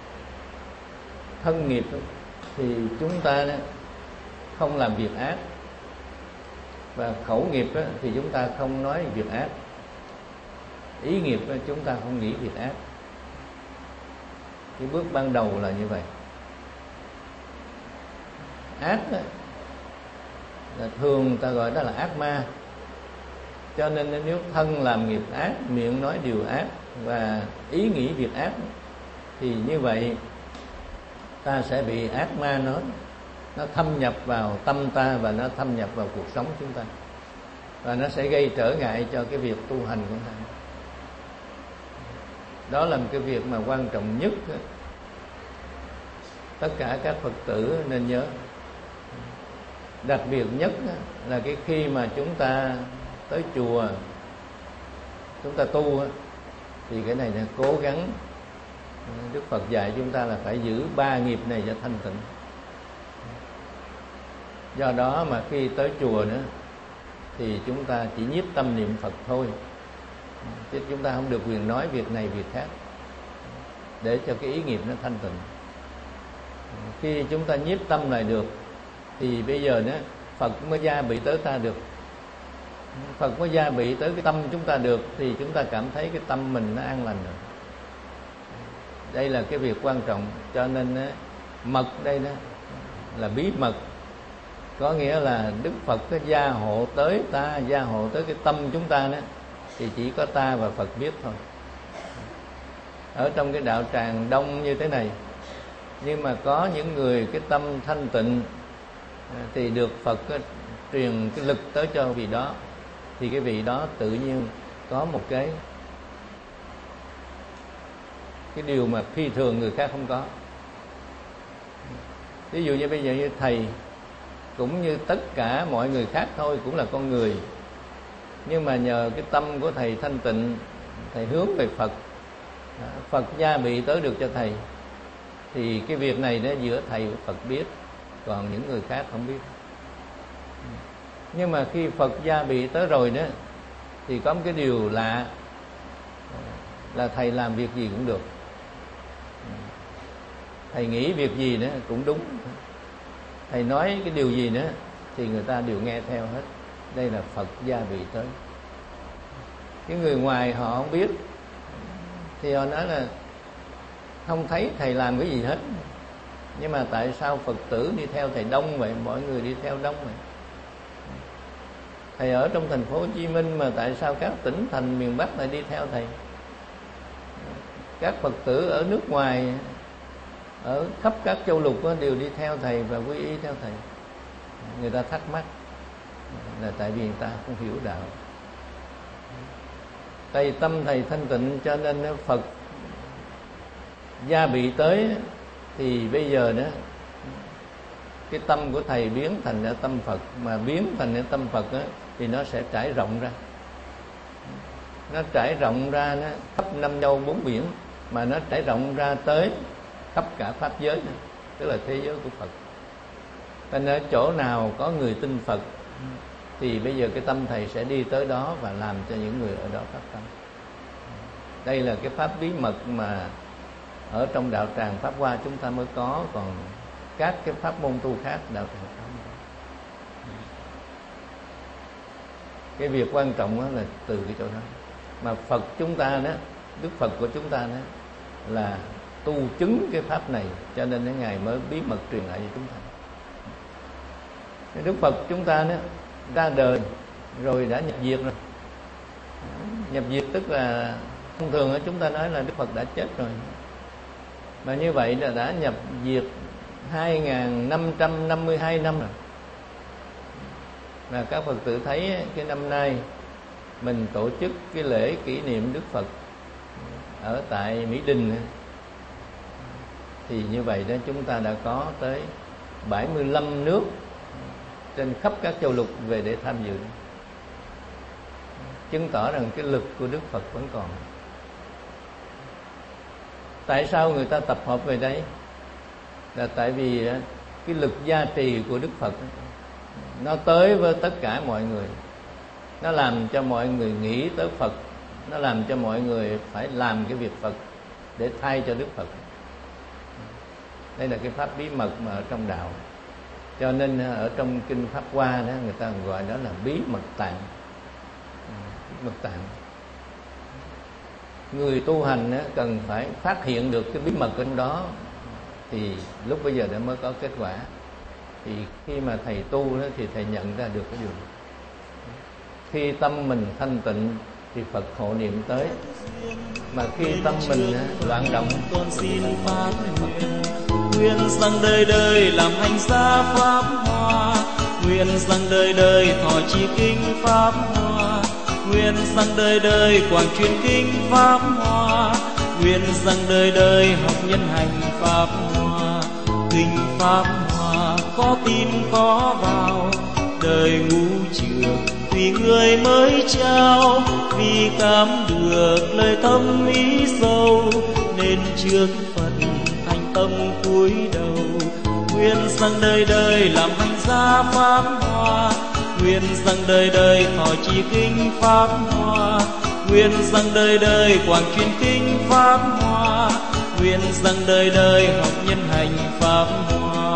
thân nghiệp thì chúng ta không làm việc ác, và khẩu nghiệp thì chúng ta không nói việc ác, ý nghiệp chúng ta không nghĩ việc ác. Cái bước ban đầu là như vậy. Ác là thường ta gọi đó là ác ma. Cho nên nếu thân làm nghiệp ác, miệng nói điều ác và ý nghĩ việc ác, thì như vậy ta sẽ bị ác ma nói, nó thâm nhập vào tâm ta và nó thâm nhập vào cuộc sống chúng ta, và nó sẽ gây trở ngại cho cái việc tu hành của ta. Đó là một cái việc mà quan trọng nhất, tất cả các Phật tử nên nhớ. Đặc biệt nhất là cái khi mà chúng ta tới chùa, chúng ta tu, thì cái này là cố gắng. Đức Phật dạy chúng ta là phải giữ ba nghiệp này cho thanh tịnh. Do đó mà khi tới chùa nữa thì chúng ta chỉ nhiếp tâm niệm Phật thôi, chứ chúng ta không được quyền nói việc này việc khác, để cho cái ý nghiệp nó thanh tịnh. Khi chúng ta nhiếp tâm lại được thì bây giờ nữa Phật mới gia bị tới ta được. Phật mới gia bị tới cái tâm chúng ta được thì chúng ta cảm thấy cái tâm mình nó an lành rồi. Đây là cái việc quan trọng. Cho nên mật đây đó là bí mật, có nghĩa là Đức Phật có gia hộ tới ta, gia hộ tới cái tâm chúng ta đó, thì chỉ có ta và Phật biết thôi. Ở trong cái đạo tràng đông như thế này, nhưng mà có những người cái tâm thanh tịnh thì được Phật truyền cái lực tới cho vị đó, thì cái vị đó tự nhiên có một cái cái điều mà phi thường người khác không có. Ví dụ như bây giờ như thầy cũng như tất cả mọi người khác thôi, cũng là con người. Nhưng mà nhờ cái tâm của thầy thanh tịnh, thầy hướng về Phật, Phật gia bị tới được cho thầy, thì cái việc này nó giữa thầy và Phật biết, còn những người khác không biết. Nhưng mà khi Phật gia bị tới rồi đó, thì có một cái điều lạ là thầy làm việc gì cũng được, thầy nghĩ việc gì nữa cũng đúng, thầy nói cái điều gì nữa thì người ta đều nghe theo hết. Đây là Phật gia bị tới. Cái người ngoài họ không biết thì họ nói là không thấy thầy làm cái gì hết. Nhưng mà tại sao Phật tử đi theo thầy đông vậy, mọi người đi theo đông vậy? Thầy ở trong thành phố Hồ Chí Minh mà tại sao các tỉnh thành miền Bắc lại đi theo thầy? Các Phật tử ở nước ngoài, ở khắp các châu lục đều đi theo thầy và quy y theo thầy. Người ta thắc mắc là tại vì người ta không hiểu đạo. Tại tâm thầy thanh tịnh cho nên Phật gia bị tới, thì bây giờ đó cái tâm của thầy biến thành ra tâm Phật, mà biến thành ra tâm Phật đó, thì nó sẽ trải rộng ra. Nó trải rộng ra nó khắp năm châu bốn biển, mà nó trải rộng ra tới khắp cả pháp giới nữa, tức là thế giới của Phật. Nên ở chỗ nào có người tin Phật thì bây giờ cái tâm thầy sẽ đi tới đó và làm cho những người ở đó phát tâm. Đây là cái pháp bí mật mà ở trong đạo tràng Pháp Hoa chúng ta mới có, còn các cái pháp môn tu khác đạo tràng không. Cái việc quan trọng đó là từ cái chỗ đó. Mà Phật chúng ta đó, Đức Phật của chúng ta đó là tu chứng cái pháp này, cho nên cái Ngài mới bí mật truyền lại cho chúng ta. Cái Đức Phật chúng ta đó ra đời rồi đã nhập diệt rồi. Nhập diệt tức là thông thường chúng ta nói là Đức Phật đã chết rồi. Mà như vậy là đã nhập diệt hai nghìn năm trăm năm mươi hai năm rồi. Và các Phật tử thấy cái năm nay mình tổ chức cái lễ kỷ niệm Đức Phật ở tại Mỹ Đình, thì như vậy đó chúng ta đã có tới bảy mươi lăm nước trên khắp các châu lục về để tham dự, chứng tỏ rằng cái lực của Đức Phật vẫn còn. Tại sao người ta tập hợp về đây? Là tại vì cái lực gia trì của Đức Phật nó tới với tất cả mọi người, nó làm cho mọi người nghĩ tới Phật, nó làm cho mọi người phải làm cái việc Phật để thay cho Đức Phật. Đây là cái pháp bí mật mà ở trong đạo. Cho nên ở trong kinh Pháp Hoa đó, người ta gọi đó là bí mật tạng. Bí mật tạng. Người tu hành đó, cần phải phát hiện được cái bí mật trong đó, thì lúc bây giờ đã mới có kết quả. Thì khi mà thầy tu đó, thì thầy nhận ra được cái điều này. Khi tâm mình thanh tịnh thì Phật hộ niệm tới. Mà khi tâm mình loạn động, con xin phát nguyện, nguyện rằng đời đời làm hành gia pháp hoa, nguyện rằng đời đời thọ trì kinh pháp hoa, nguyện rằng đời đời quảng truyền kinh pháp hoa, nguyện rằng đời đời học nhân hành pháp hoa. Kinh pháp hoa có tin có vào, đời ngũ trược vì người mới trao, vì cảm được lời thâm ý sâu, nên trước Phật thành tâm cúi đầu. Nguyện rằng đời đời làm hành gia pháp hoa, nguyện rằng đời đời thọ trì kinh pháp hoa, nguyện rằng đời đời quảng truyền kinh pháp hoa, nguyện rằng đời đời học nhân hành pháp hoa.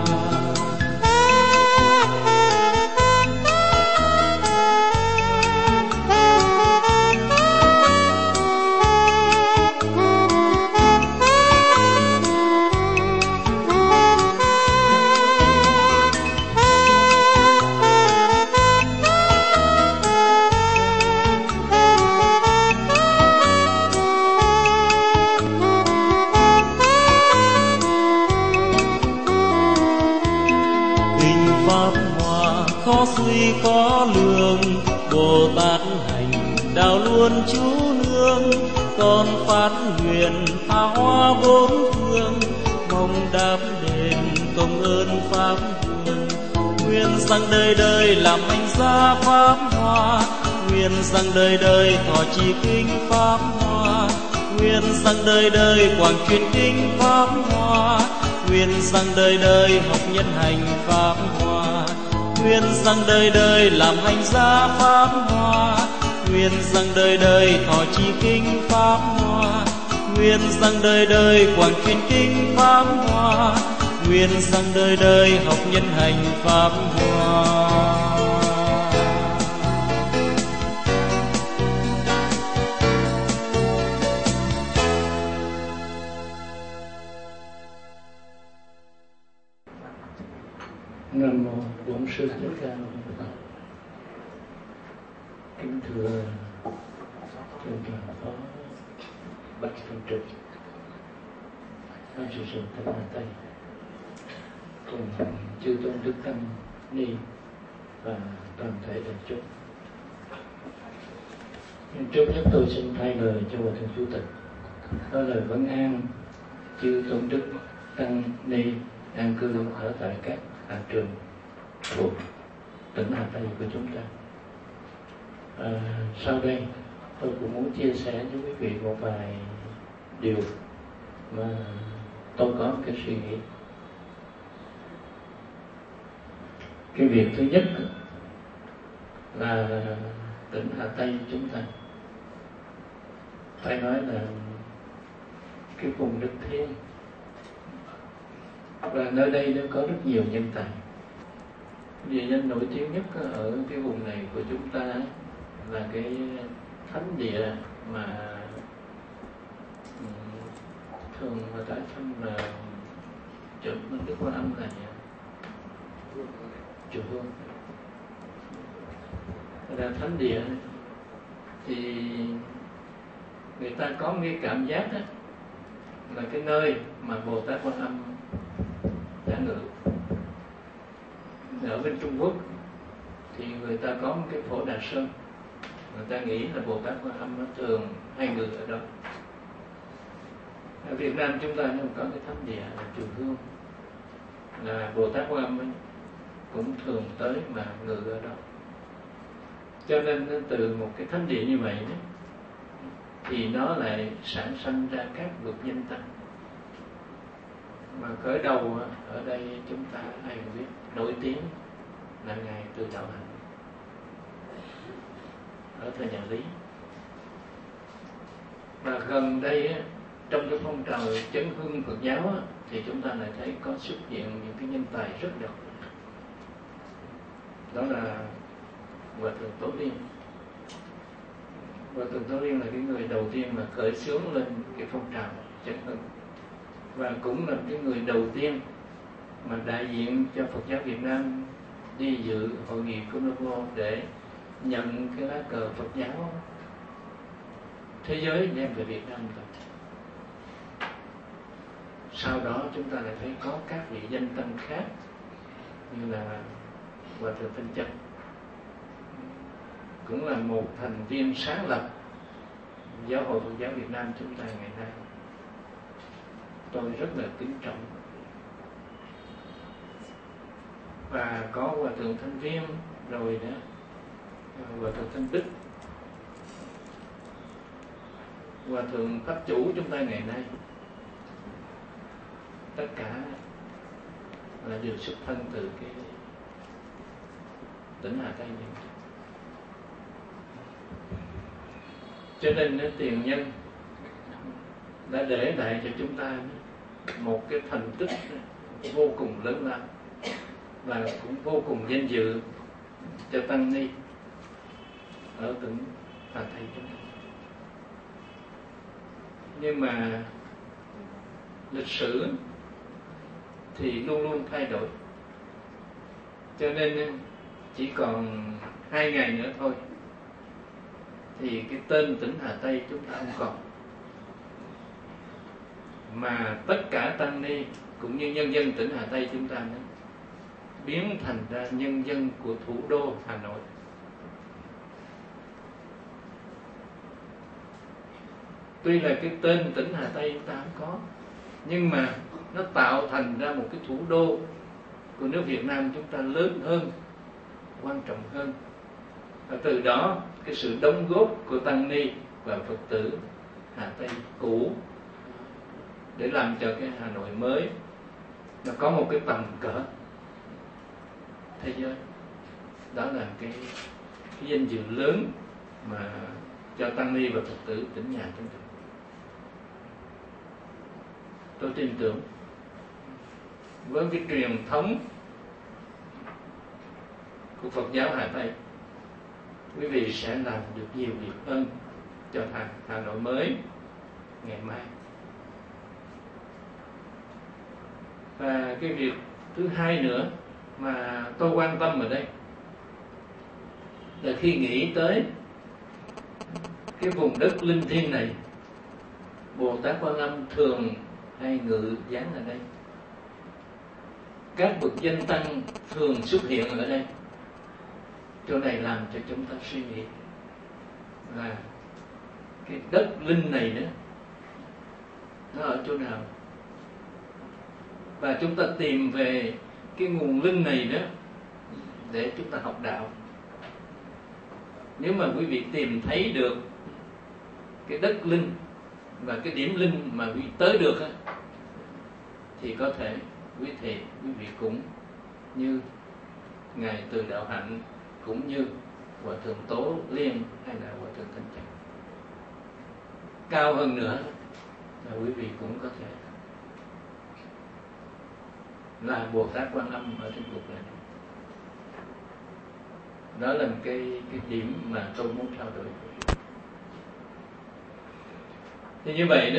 Suy có lường, Bồ Tát hành đạo luôn chú nương, con phát nguyện tha hoa bốn phương, mong đáp đền công ơn pháp vườn. nguyện rằng đời đời làm hành gia pháp hoa, nguyện rằng đời đời thọ trì kinh pháp hoa, nguyện rằng đời đời quảng truyền kinh pháp hoa, nguyện rằng đời đời học nhân hành pháp hoa, nguyện rằng đời đời làm hành gia pháp hoa, nguyện rằng đời đời thọ trì kinh pháp hoa, nguyện rằng đời đời quảng truyền kinh pháp hoa, nguyện rằng đời đời học nhân hành pháp hoa. Nam mô Bổn Sư Thích Ca Mâu Ni Phật. Kính thưa thượng toàn phó Bạch Phương Trực, Ban Trị sự tỉnh Hà Tây, cùng chư tôn đức tăng ni và toàn thể đại chúng. Nhưng trước nhất tôi xin thay lời cho Hòa thượng Chủ tịch có lời vấn an chư tôn đức tăng ni an cư ở tại các hạ trường thuộc tỉnh Hà Tây của chúng ta. À, sau đây tôi cũng muốn chia sẻ với quý vị một vài điều mà tôi có một cái suy nghĩ. Cái việc thứ nhất là tỉnh Hà Tây chúng ta phải nói là cái vùng đất thiêng, và nơi đây nó có rất nhiều nhân tài. Địa danh nổi tiếng nhất ở cái vùng này của chúng ta là cái thánh địa mà thường người ta xưng là chùa Đức Quan Âm này, chùa Hương. Là thánh địa thì người ta có một cái cảm giác đó, là cái nơi mà Bồ Tát Quan Âm đã ngự. Ở bên Trung Quốc thì người ta có một cái phổ Đà Sơn, người ta nghĩ là Bồ Tát Quan Âm nó thường hay ngự ở đó. Ở Việt Nam chúng ta nó có cái thánh địa là chùa Hương, là Bồ Tát Quan Âm ấy cũng thường tới mà ngự ở đó. Cho nên từ một cái thánh địa như vậy đó, thì nó lại sản sinh ra các bậc danh tăng. Mà khởi đầu ở đây chúng ta ai cũng biết nổi tiếng là ngài Từ Đạo Hạnh ở thời nhà Lý. Và gần đây trong cái phong trào chấn hưng Phật giáo thì chúng ta lại thấy có xuất hiện những cái nhân tài rất đặc biệt. Đó là Hòa thượng Tổ Liên. Hòa thượng Tổ Liên là cái người đầu tiên mà khởi xướng lên cái phong trào chấn hưng, và cũng là cái người đầu tiên mà đại diện cho Phật giáo Việt Nam đi dự hội nghị Colombo để nhận cái lá cờ Phật giáo thế giới đem về Việt Nam. Sau đó chúng ta lại thấy có các vị danh tăng khác như là Hòa thượng Thanh Chân, cũng là một thành viên sáng lập Giáo hội Phật giáo Việt Nam chúng ta ngày nay. Tôi rất là kính trọng. Và có Hòa thượng Thanh Viên rồi đó, Hòa thượng Thanh Bích, Hòa thượng Pháp Chủ chúng ta ngày nay, tất cả là đều xuất thân từ cái tỉnh Hà Tây này. Cho nên nó tiền nhân đã để lại cho chúng ta một cái thành tích vô cùng lớn lao và cũng vô cùng danh dự cho tăng ni ở tỉnh Hà Tây chúng ta. Nhưng mà lịch sử thì luôn luôn thay đổi, cho nên chỉ còn hai ngày nữa thôi thì cái tên tỉnh Hà Tây chúng ta không còn, mà tất cả tăng ni cũng như nhân dân tỉnh Hà Tây chúng ta nữa biến thành ra nhân dân của thủ đô Hà Nội. Tuy là cái tên tỉnh Hà Tây chúng ta không có, nhưng mà nó tạo thành ra một cái thủ đô của nước Việt Nam chúng ta lớn hơn, quan trọng hơn. Và từ đó cái sự đóng góp của tăng ni và Phật tử Hà Tây cũ để làm cho cái Hà Nội mới nó có một cái tầm cỡ thế giới. Đó là cái, cái danh dự lớn mà cho tăng ni và Phật tử tỉnh nhà chúng ta. Tôi tin tưởng với cái truyền thống của Phật giáo Hà Tây, quý vị sẽ làm được nhiều việc hơn cho Hà, Hà Nội mới ngày mai. Và cái việc thứ hai nữa mà tôi quan tâm ở đây là khi nghĩ tới cái vùng đất linh thiêng này, Bồ Tát Quan Âm thường hay ngự giáng ở đây, các bậc danh tăng thường xuất hiện ở đây. Chỗ này làm cho chúng ta suy nghĩ là cái đất linh này nữa nó ở chỗ nào, và chúng ta tìm về cái nguồn linh này nữa để chúng ta học đạo. Nếu mà quý vị tìm thấy được cái đất linh và cái điểm linh mà quý vị tới được á, thì có thể quý thầy quý vị cũng như ngài Từ Đạo Hạnh, cũng như Hòa Thượng Tố Liên hay là Hòa Thượng Thanh Trạch. Cao hơn nữa là quý vị cũng có thể là Bồ Tát Quan Âm ở trên cuộc đời này. Đó là cái cái điểm mà tôi muốn trao đổi. Thì như vậy đó,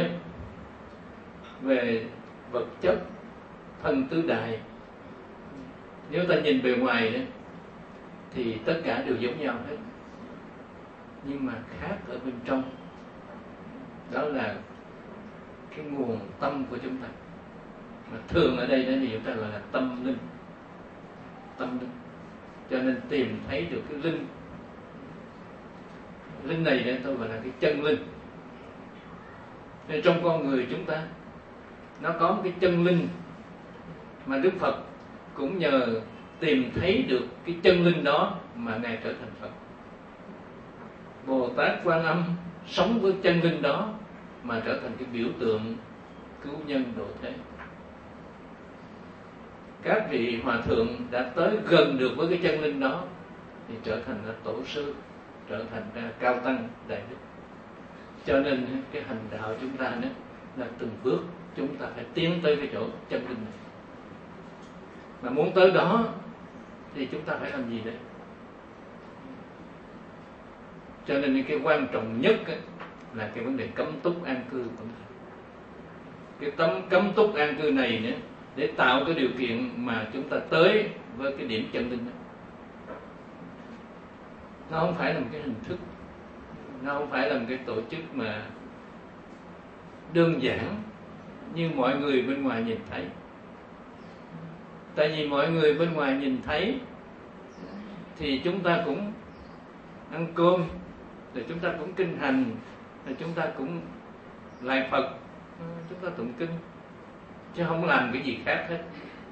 về vật chất thân tứ đại, nếu ta nhìn bề ngoài đó thì tất cả đều giống nhau hết, nhưng mà khác ở bên trong. Đó là cái nguồn tâm của chúng ta, mà thường ở đây đó thì chúng ta gọi là tâm linh. Tâm linh. Cho nên tìm thấy được cái linh linh này đó tôi gọi là cái chân linh. Nên trong con người chúng ta nó có một cái chân linh mà Đức Phật cũng nhờ tìm thấy được cái chân linh đó mà ngài trở thành Phật. Bồ Tát Quan Âm sống với chân linh đó mà trở thành cái biểu tượng cứu nhân độ thế. Các vị hòa thượng đã tới gần được với cái chân linh đó thì trở thành là tổ sư, trở thành ra cao tăng đại đức. Cho nên cái hành đạo chúng ta đó là từng bước chúng ta phải tiến tới cái chỗ chân linh này. Mà muốn tới đó thì chúng ta phải làm gì đấy? Cho nên cái quan trọng nhất là cái vấn đề cấm túc an cư. Cái tấm cấm túc an cư này nữa để tạo cái điều kiện mà chúng ta tới với cái điểm chân linh đó. Nó không phải là một cái hình thức, nó không phải là một cái tổ chức mà đơn giản như mọi người bên ngoài nhìn thấy. Tại vì mọi người bên ngoài nhìn thấy thì chúng ta cũng ăn cơm, rồi chúng ta cũng kinh hành, rồi chúng ta cũng lại Phật, chúng ta tụng kinh, chứ không làm cái gì khác hết.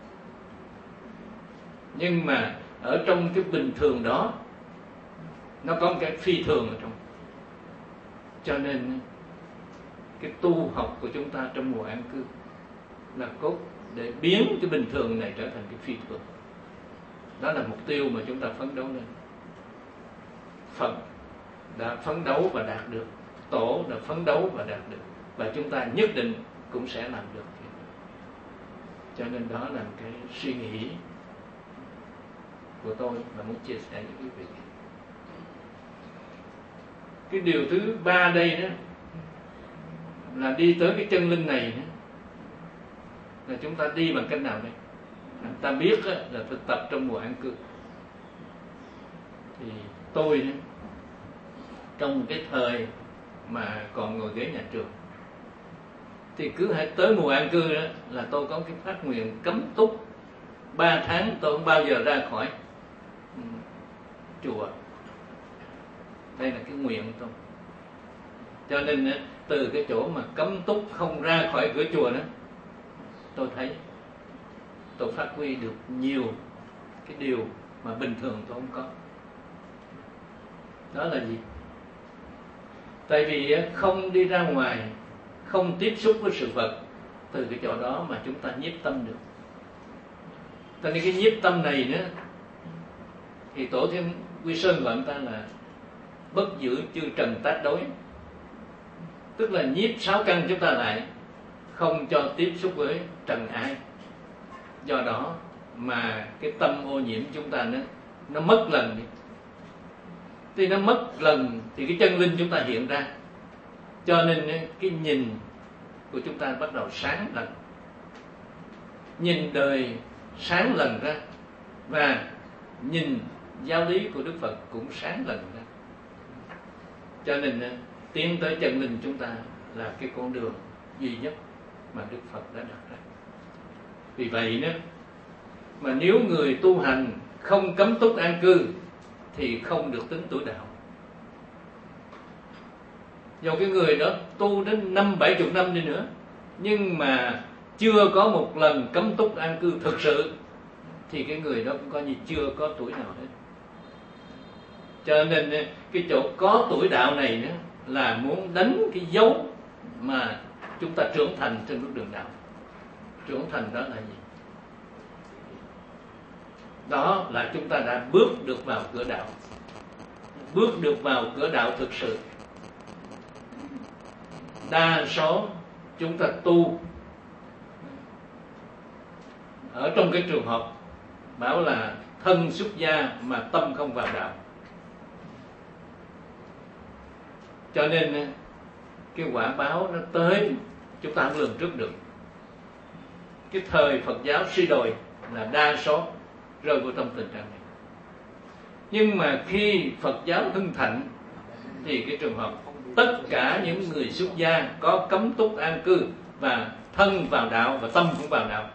Nhưng mà ở trong cái bình thường đó nó có một cái phi thường ở trong. Cho nên cái tu học của chúng ta trong mùa an cư là cốt để biến cái bình thường này trở thành cái phi thường. Đó là mục tiêu mà chúng ta phấn đấu lên. Phật đã phấn đấu và đạt được, Tổ đã phấn đấu và đạt được, và chúng ta nhất định cũng sẽ làm được. Cho nên đó là cái suy nghĩ của tôi và muốn chia sẻ với quý vị. Cái điều thứ ba đây đó là đi tới cái chân linh này đó, là chúng ta đi bằng cách nào đây? Ta biết đó, là thực tập trong mùa an cư. Thì tôi đó, trong cái thời mà còn ngồi ghế nhà trường, thì cứ hãy tới mùa an cư đó là tôi có cái phát nguyện cấm túc ba tháng, tôi không bao giờ ra khỏi um, chùa. Đây là cái nguyện của tôi. Cho nên đó, từ cái chỗ mà cấm túc không ra khỏi cửa chùa đó, tôi thấy tôi phát huy được nhiều cái điều mà bình thường tôi không có. Đó là gì? Tại vì không đi ra ngoài, không tiếp xúc với sự vật, từ cái chỗ đó mà chúng ta nhiếp tâm được. Cho nên cái nhiếp tâm này nữa thì Tổ Thiên Quy Sơn gọi ta là bất giữ chư trần tác đối, tức là nhiếp sáu căn chúng ta lại, không cho tiếp xúc với trần ái. Do đó mà cái tâm ô nhiễm chúng ta nó nó mất lần đi. Thì nó mất lần thì cái chân linh chúng ta hiện ra. Cho nên cái nhìn của chúng ta bắt đầu sáng lần, nhìn đời sáng lần ra, và nhìn giáo lý của Đức Phật cũng sáng lần ra. Cho nên tiến tới chân linh chúng ta là cái con đường duy nhất mà Đức Phật đã đặt ra. Vì vậy đó mà nếu người tu hành không cấm túc an cư thì không được tính tuổi đạo. Dù cái người đó tu đến năm bảy chục năm đi nữa, nhưng mà chưa có một lần cấm túc an cư thực sự, thì cái người đó cũng coi như chưa có tuổi nào hết. Cho nên cái chỗ có tuổi đạo này nữa là muốn đánh cái dấu mà chúng ta trưởng thành trên bước đường đạo. Trưởng thành đó là gì? Đó là chúng ta đã bước được vào cửa đạo, bước được vào cửa đạo thực sự. Đa số chúng ta tu ở trong cái trường hợp bảo là thân xuất gia mà tâm không vào đạo. Cho nên cái quả báo nó tới chúng ta không lường trước được. Cái thời Phật giáo suy đồi là đa số rơi vào trong tình trạng này. Nhưng mà khi Phật giáo hưng thịnh thì cái trường hợp tất cả những người xuất gia có cấm túc an cư và thân vào đạo và tâm cũng vào đạo.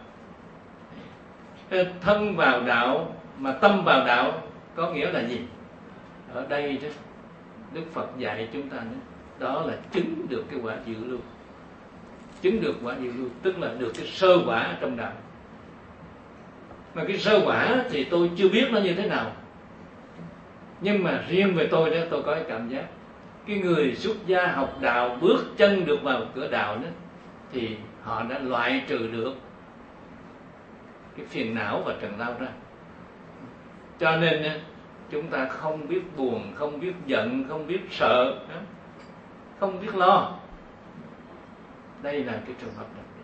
Thân vào đạo mà tâm vào đạo có nghĩa là gì? Ở đây đó Đức Phật dạy chúng ta đó, đó là chứng được cái quả dự lưu. Chứng được quả dự lưu tức là được cái sơ quả trong đạo. Mà cái sơ quả thì tôi chưa biết nó như thế nào. Nhưng mà riêng về tôi đó, tôi có cái cảm giác cái người xuất gia học đạo bước chân được vào cửa đạo đó, thì họ đã loại trừ được cái phiền não và trần lao ra. Cho nên chúng ta không biết buồn, không biết giận, không biết sợ, không biết lo. Đây là cái trường hợp đặc biệt.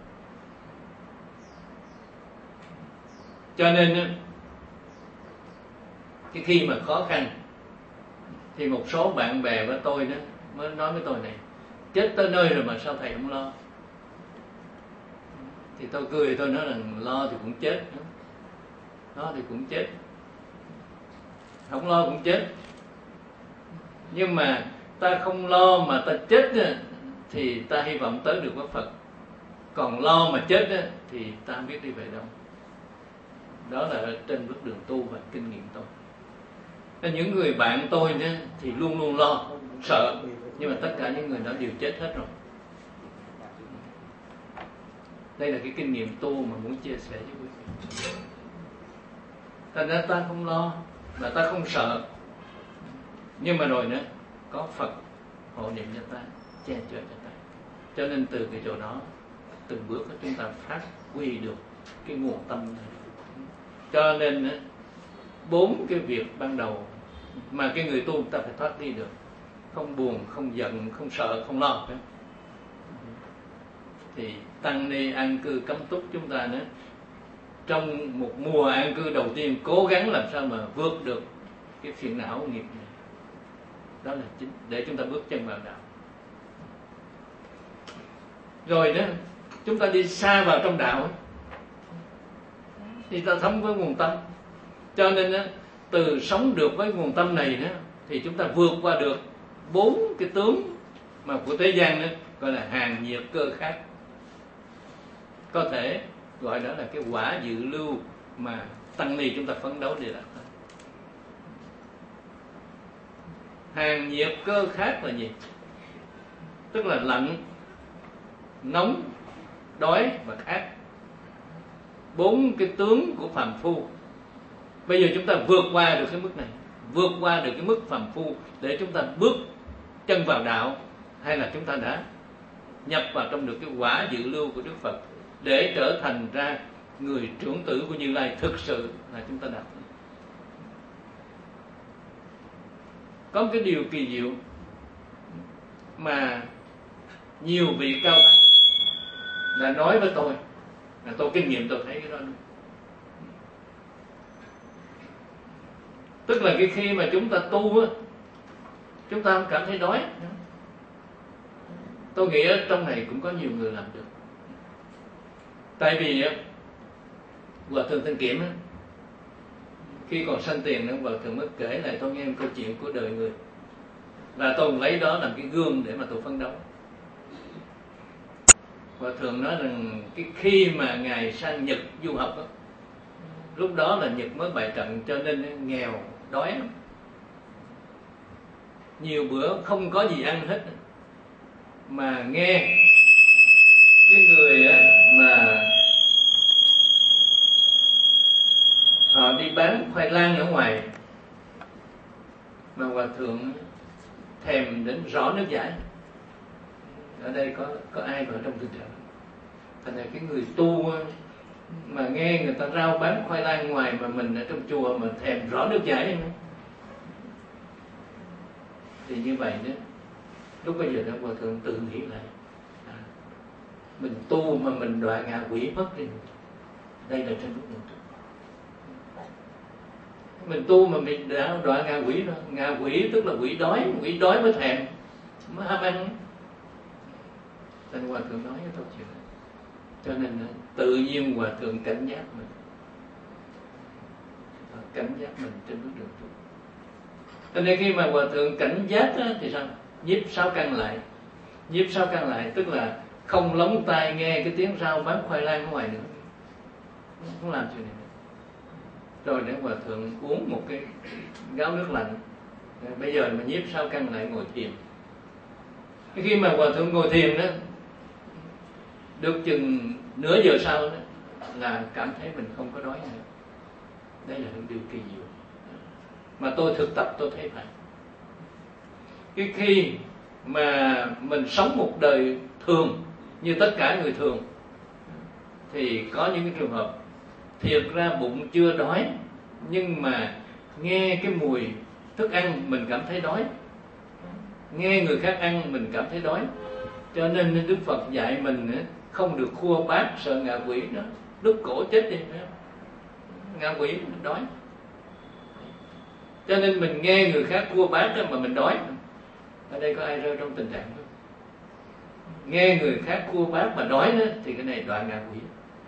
Cho nên cái khi mà khó khăn thì một số bạn bè với tôi đó mới nói với tôi này: chết tới nơi rồi mà sao thầy không lo? Thì tôi cười, tôi nói là lo thì cũng chết, lo thì cũng chết, không lo cũng chết. Nhưng mà ta không lo mà ta chết thì ta hy vọng tới được với Phật. Còn lo mà chết thì ta không biết đi về đâu. Đó là ở trên bước đường tu và kinh nghiệm tôi. Nên những người bạn tôi đó thì luôn luôn lo, sợ, nhưng mà tất cả những người đó đều chết hết rồi. Đây là cái kinh nghiệm tu mà muốn chia sẻ với quý vị. Thành ra ta không lo và ta không sợ, nhưng mà rồi nữa có Phật hộ niệm cho ta, che chở cho ta. Cho nên từ cái chỗ đó từng bước chúng ta phát huy được cái nguồn tâm này. Cho nên bốn cái việc ban đầu mà cái người tu ta phải thoát đi được: không buồn, không giận, không sợ, không lo. Thì tăng ni an cư cấm túc chúng ta nữa, trong một mùa an cư đầu tiên cố gắng làm sao mà vượt được cái phiền não nghiệp này. Đó là chính để chúng ta bước chân vào đạo. Rồi đó chúng ta đi xa vào trong đạo thì ta thấm với nguồn tâm. Cho nên đó, từ sống được với nguồn tâm này đó, thì chúng ta vượt qua được bốn cái tướng mà của thế gian đó, gọi là hàng nhiệt cơ khác. Có thể gọi đó là cái quả dự lưu mà tăng ni chúng ta phấn đấu để đạt. Hàng nhiệt cơ khác là gì? Tức là lạnh, nóng, đói và khát. bốn cái tướng của phàm phu. Bây giờ chúng ta vượt qua được cái mức này, vượt qua được cái mức phàm phu để chúng ta bước chân vào đạo, hay là chúng ta đã nhập vào trong được cái quả dự lưu của Đức Phật để trở thành ra người trưởng tử của Như Lai, thực sự là chúng ta đạt. Có cái điều kỳ diệu mà nhiều vị cao tăng đã nói với tôi, là tôi kinh nghiệm tôi thấy cái đó. Tức là cái khi mà chúng ta tu á, chúng ta không cảm thấy đói. Tôi nghĩ ở trong này cũng có nhiều người làm được. Tại vì á, Hòa Thượng Thanh Kiểm á, khi còn sanh tiền đó, Hòa Thượng mới kể lại tôi nghe một câu chuyện của đời người, và tôi lấy đó làm cái gương để mà tôi phấn đấu. Hòa Thượng nói rằng cái khi mà Ngài sang Nhật du học đó, lúc đó là Nhật mới bại trận cho nên nghèo, đói lắm. Nhiều bữa không có gì ăn hết, mà nghe cái người mà họ đi bán khoai lang ở ngoài, mà Hòa Thượng thèm đến rõ nước giải. Ở đây có có ai vào trong thực trạng? Thành ra cái người tu mà nghe người ta rao bán khoai lang ngoài, mà mình ở trong chùa mà thèm rõ nước giải nữa. Thì như vậy đó, lúc bây giờ đó Hòa Thượng tự nghĩ lại, à, mình tu mà mình đọa ngạ quỷ mất đi. Đây là trên lúc mình tu. Mình tu mà mình đã đọa ngạ quỷ đó. Ngạ quỷ tức là quỷ đói, quỷ đói mới thèm, mới ham ăn. Thành Hòa Thượng nói cái câu chuyện này. Cho nên tự nhiên Hòa Thượng cảnh giác mình, cảnh giác mình trên bước đường tu. Cho nên khi mà Hòa Thượng cảnh giác á, thì sao? Nhiếp sáu căn lại. Nhiếp sáu căn lại tức là không lóng tai nghe cái tiếng rao bán khoai lang ở ngoài nữa, không làm chuyện này nữa. Rồi để Hòa Thượng uống một cái gáo nước lạnh. Bây giờ mà nhiếp sáu căn lại ngồi thiền. Khi mà Hòa Thượng ngồi thiền đó, được chừng nửa giờ sau đó, là cảm thấy mình không có đói nữa. Đây là những điều kỳ diệu mà tôi thực tập tôi thấy phải. Cái khi mà mình sống một đời thường như tất cả người thường, thì có những cái trường hợp thiệt ra bụng chưa đói, nhưng mà nghe cái mùi thức ăn mình cảm thấy đói, nghe người khác ăn mình cảm thấy đói. Cho nên Đức Phật dạy mình không được khua bát, sợ ngạ quỷ đó đứt cổ chết đi. Ngạ quỷ đói, cho nên mình nghe người khác khua bát đó mà mình đói. Ở đây có ai rơi trong tình trạng đó? Nghe người khác khua bát mà đói đó, thì cái này đọa ngạ quỷ.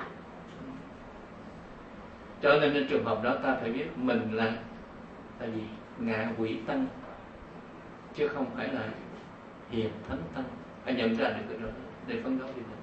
Cho nênในtrường hợp đó ta phải biết mình là tại vì ngạ quỷ tăng, chứ không phải là hiền thánh tăng. Phải nhận ra được cái đó để phấn đấu đi lên.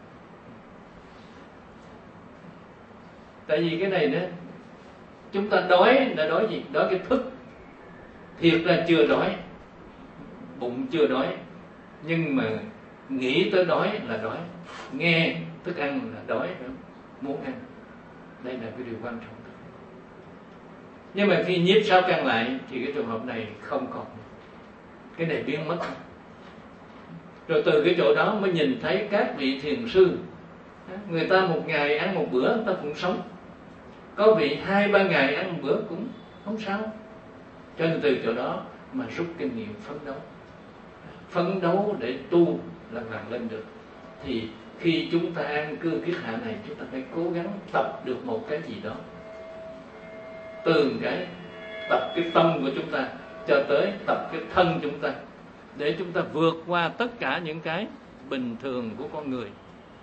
Tại vì cái này đó, chúng ta đói là đói gì? Đói cái thức. Thiệt ra chưa đói, bụng chưa đói, nhưng mà nghĩ tới đói là đói, nghe thức ăn là đói, muốn ăn. Đây là cái điều quan trọng. Nhưng mà khi nhiếp sáu căn lại thì cái trường hợp này không còn, cái này biến mất. Rồi từ cái chỗ đó mới nhìn thấy các vị thiền sư, người ta một ngày ăn một bữa người ta cũng sống, có vị hai ba ngày ăn một bữa cũng không sao. Cho nên từ chỗ đó mà rút kinh nghiệm phấn đấu, phấn đấu để tu là làm lên được. Thì khi chúng ta an cư kiết hạ này, chúng ta phải cố gắng tập được một cái gì đó, từ cái tập cái tâm của chúng ta cho tới tập cái thân chúng ta, để chúng ta vượt qua tất cả những cái bình thường của con người.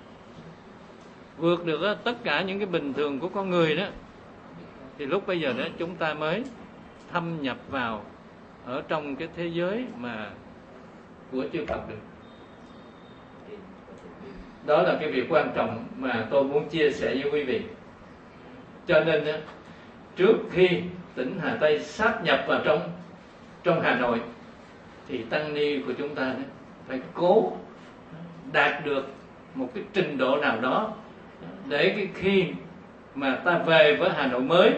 Vượt được tất cả những cái bình thường của con người đó, thì lúc bây giờ đó chúng ta mới thâm nhập vào ở trong cái thế giới mà của chư Phật được. Đó là cái việc quan trọng mà tôi muốn chia sẻ với quý vị. Cho nên trước khi tỉnh Hà Tây sáp nhập vào trong trong Hà Nội, thì tăng ni của chúng ta phải cố đạt được một cái trình độ nào đó, để cái khi mà ta về với Hà Nội mới,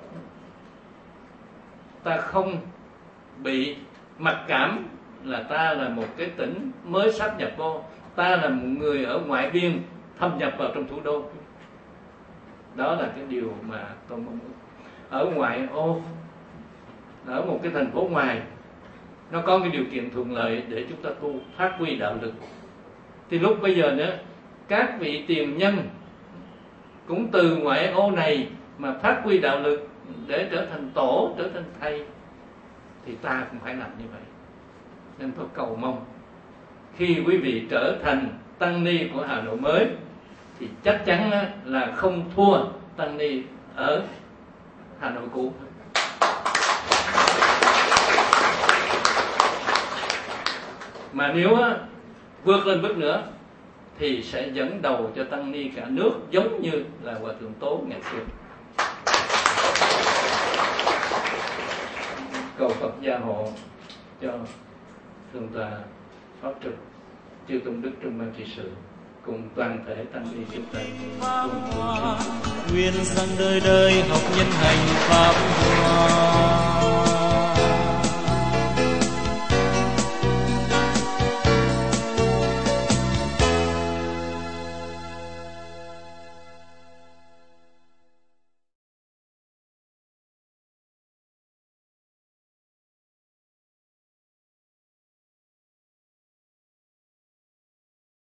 ta không bị mặc cảm là ta là một cái tỉnh mới sáp nhập vô, ta là một người ở ngoại biên thâm nhập vào trong thủ đô. Đó là cái điều mà tôi mong muốn. Ở ngoại ô, ở một cái thành phố ngoài, nó có cái điều kiện thuận lợi để chúng ta tu phát huy đạo lực. Thì lúc bây giờ nữa, các vị tiền nhân cũng từ ngoại ô này mà phát huy đạo lực để trở thành tổ, trở thành thầy, thì ta cũng phải làm như vậy. Nên tôi cầu mong khi quý vị trở thành tăng ni của Hà Nội mới thì chắc chắn là không thua tăng ni ở Hà Nội cũ. Mà nếu vượt lên bước nữa thì sẽ dẫn đầu cho tăng ni cả nước, giống như là Hòa Thượng Tố ngày xưa. Cầu Phật gia hộ cho Thượng tọa Pháp Trực, chư tôn đức trong ban trị sự cùng toàn thể tăng ni chúng ta cùng nguyện sang đời đời học nhân hành pháp hoa.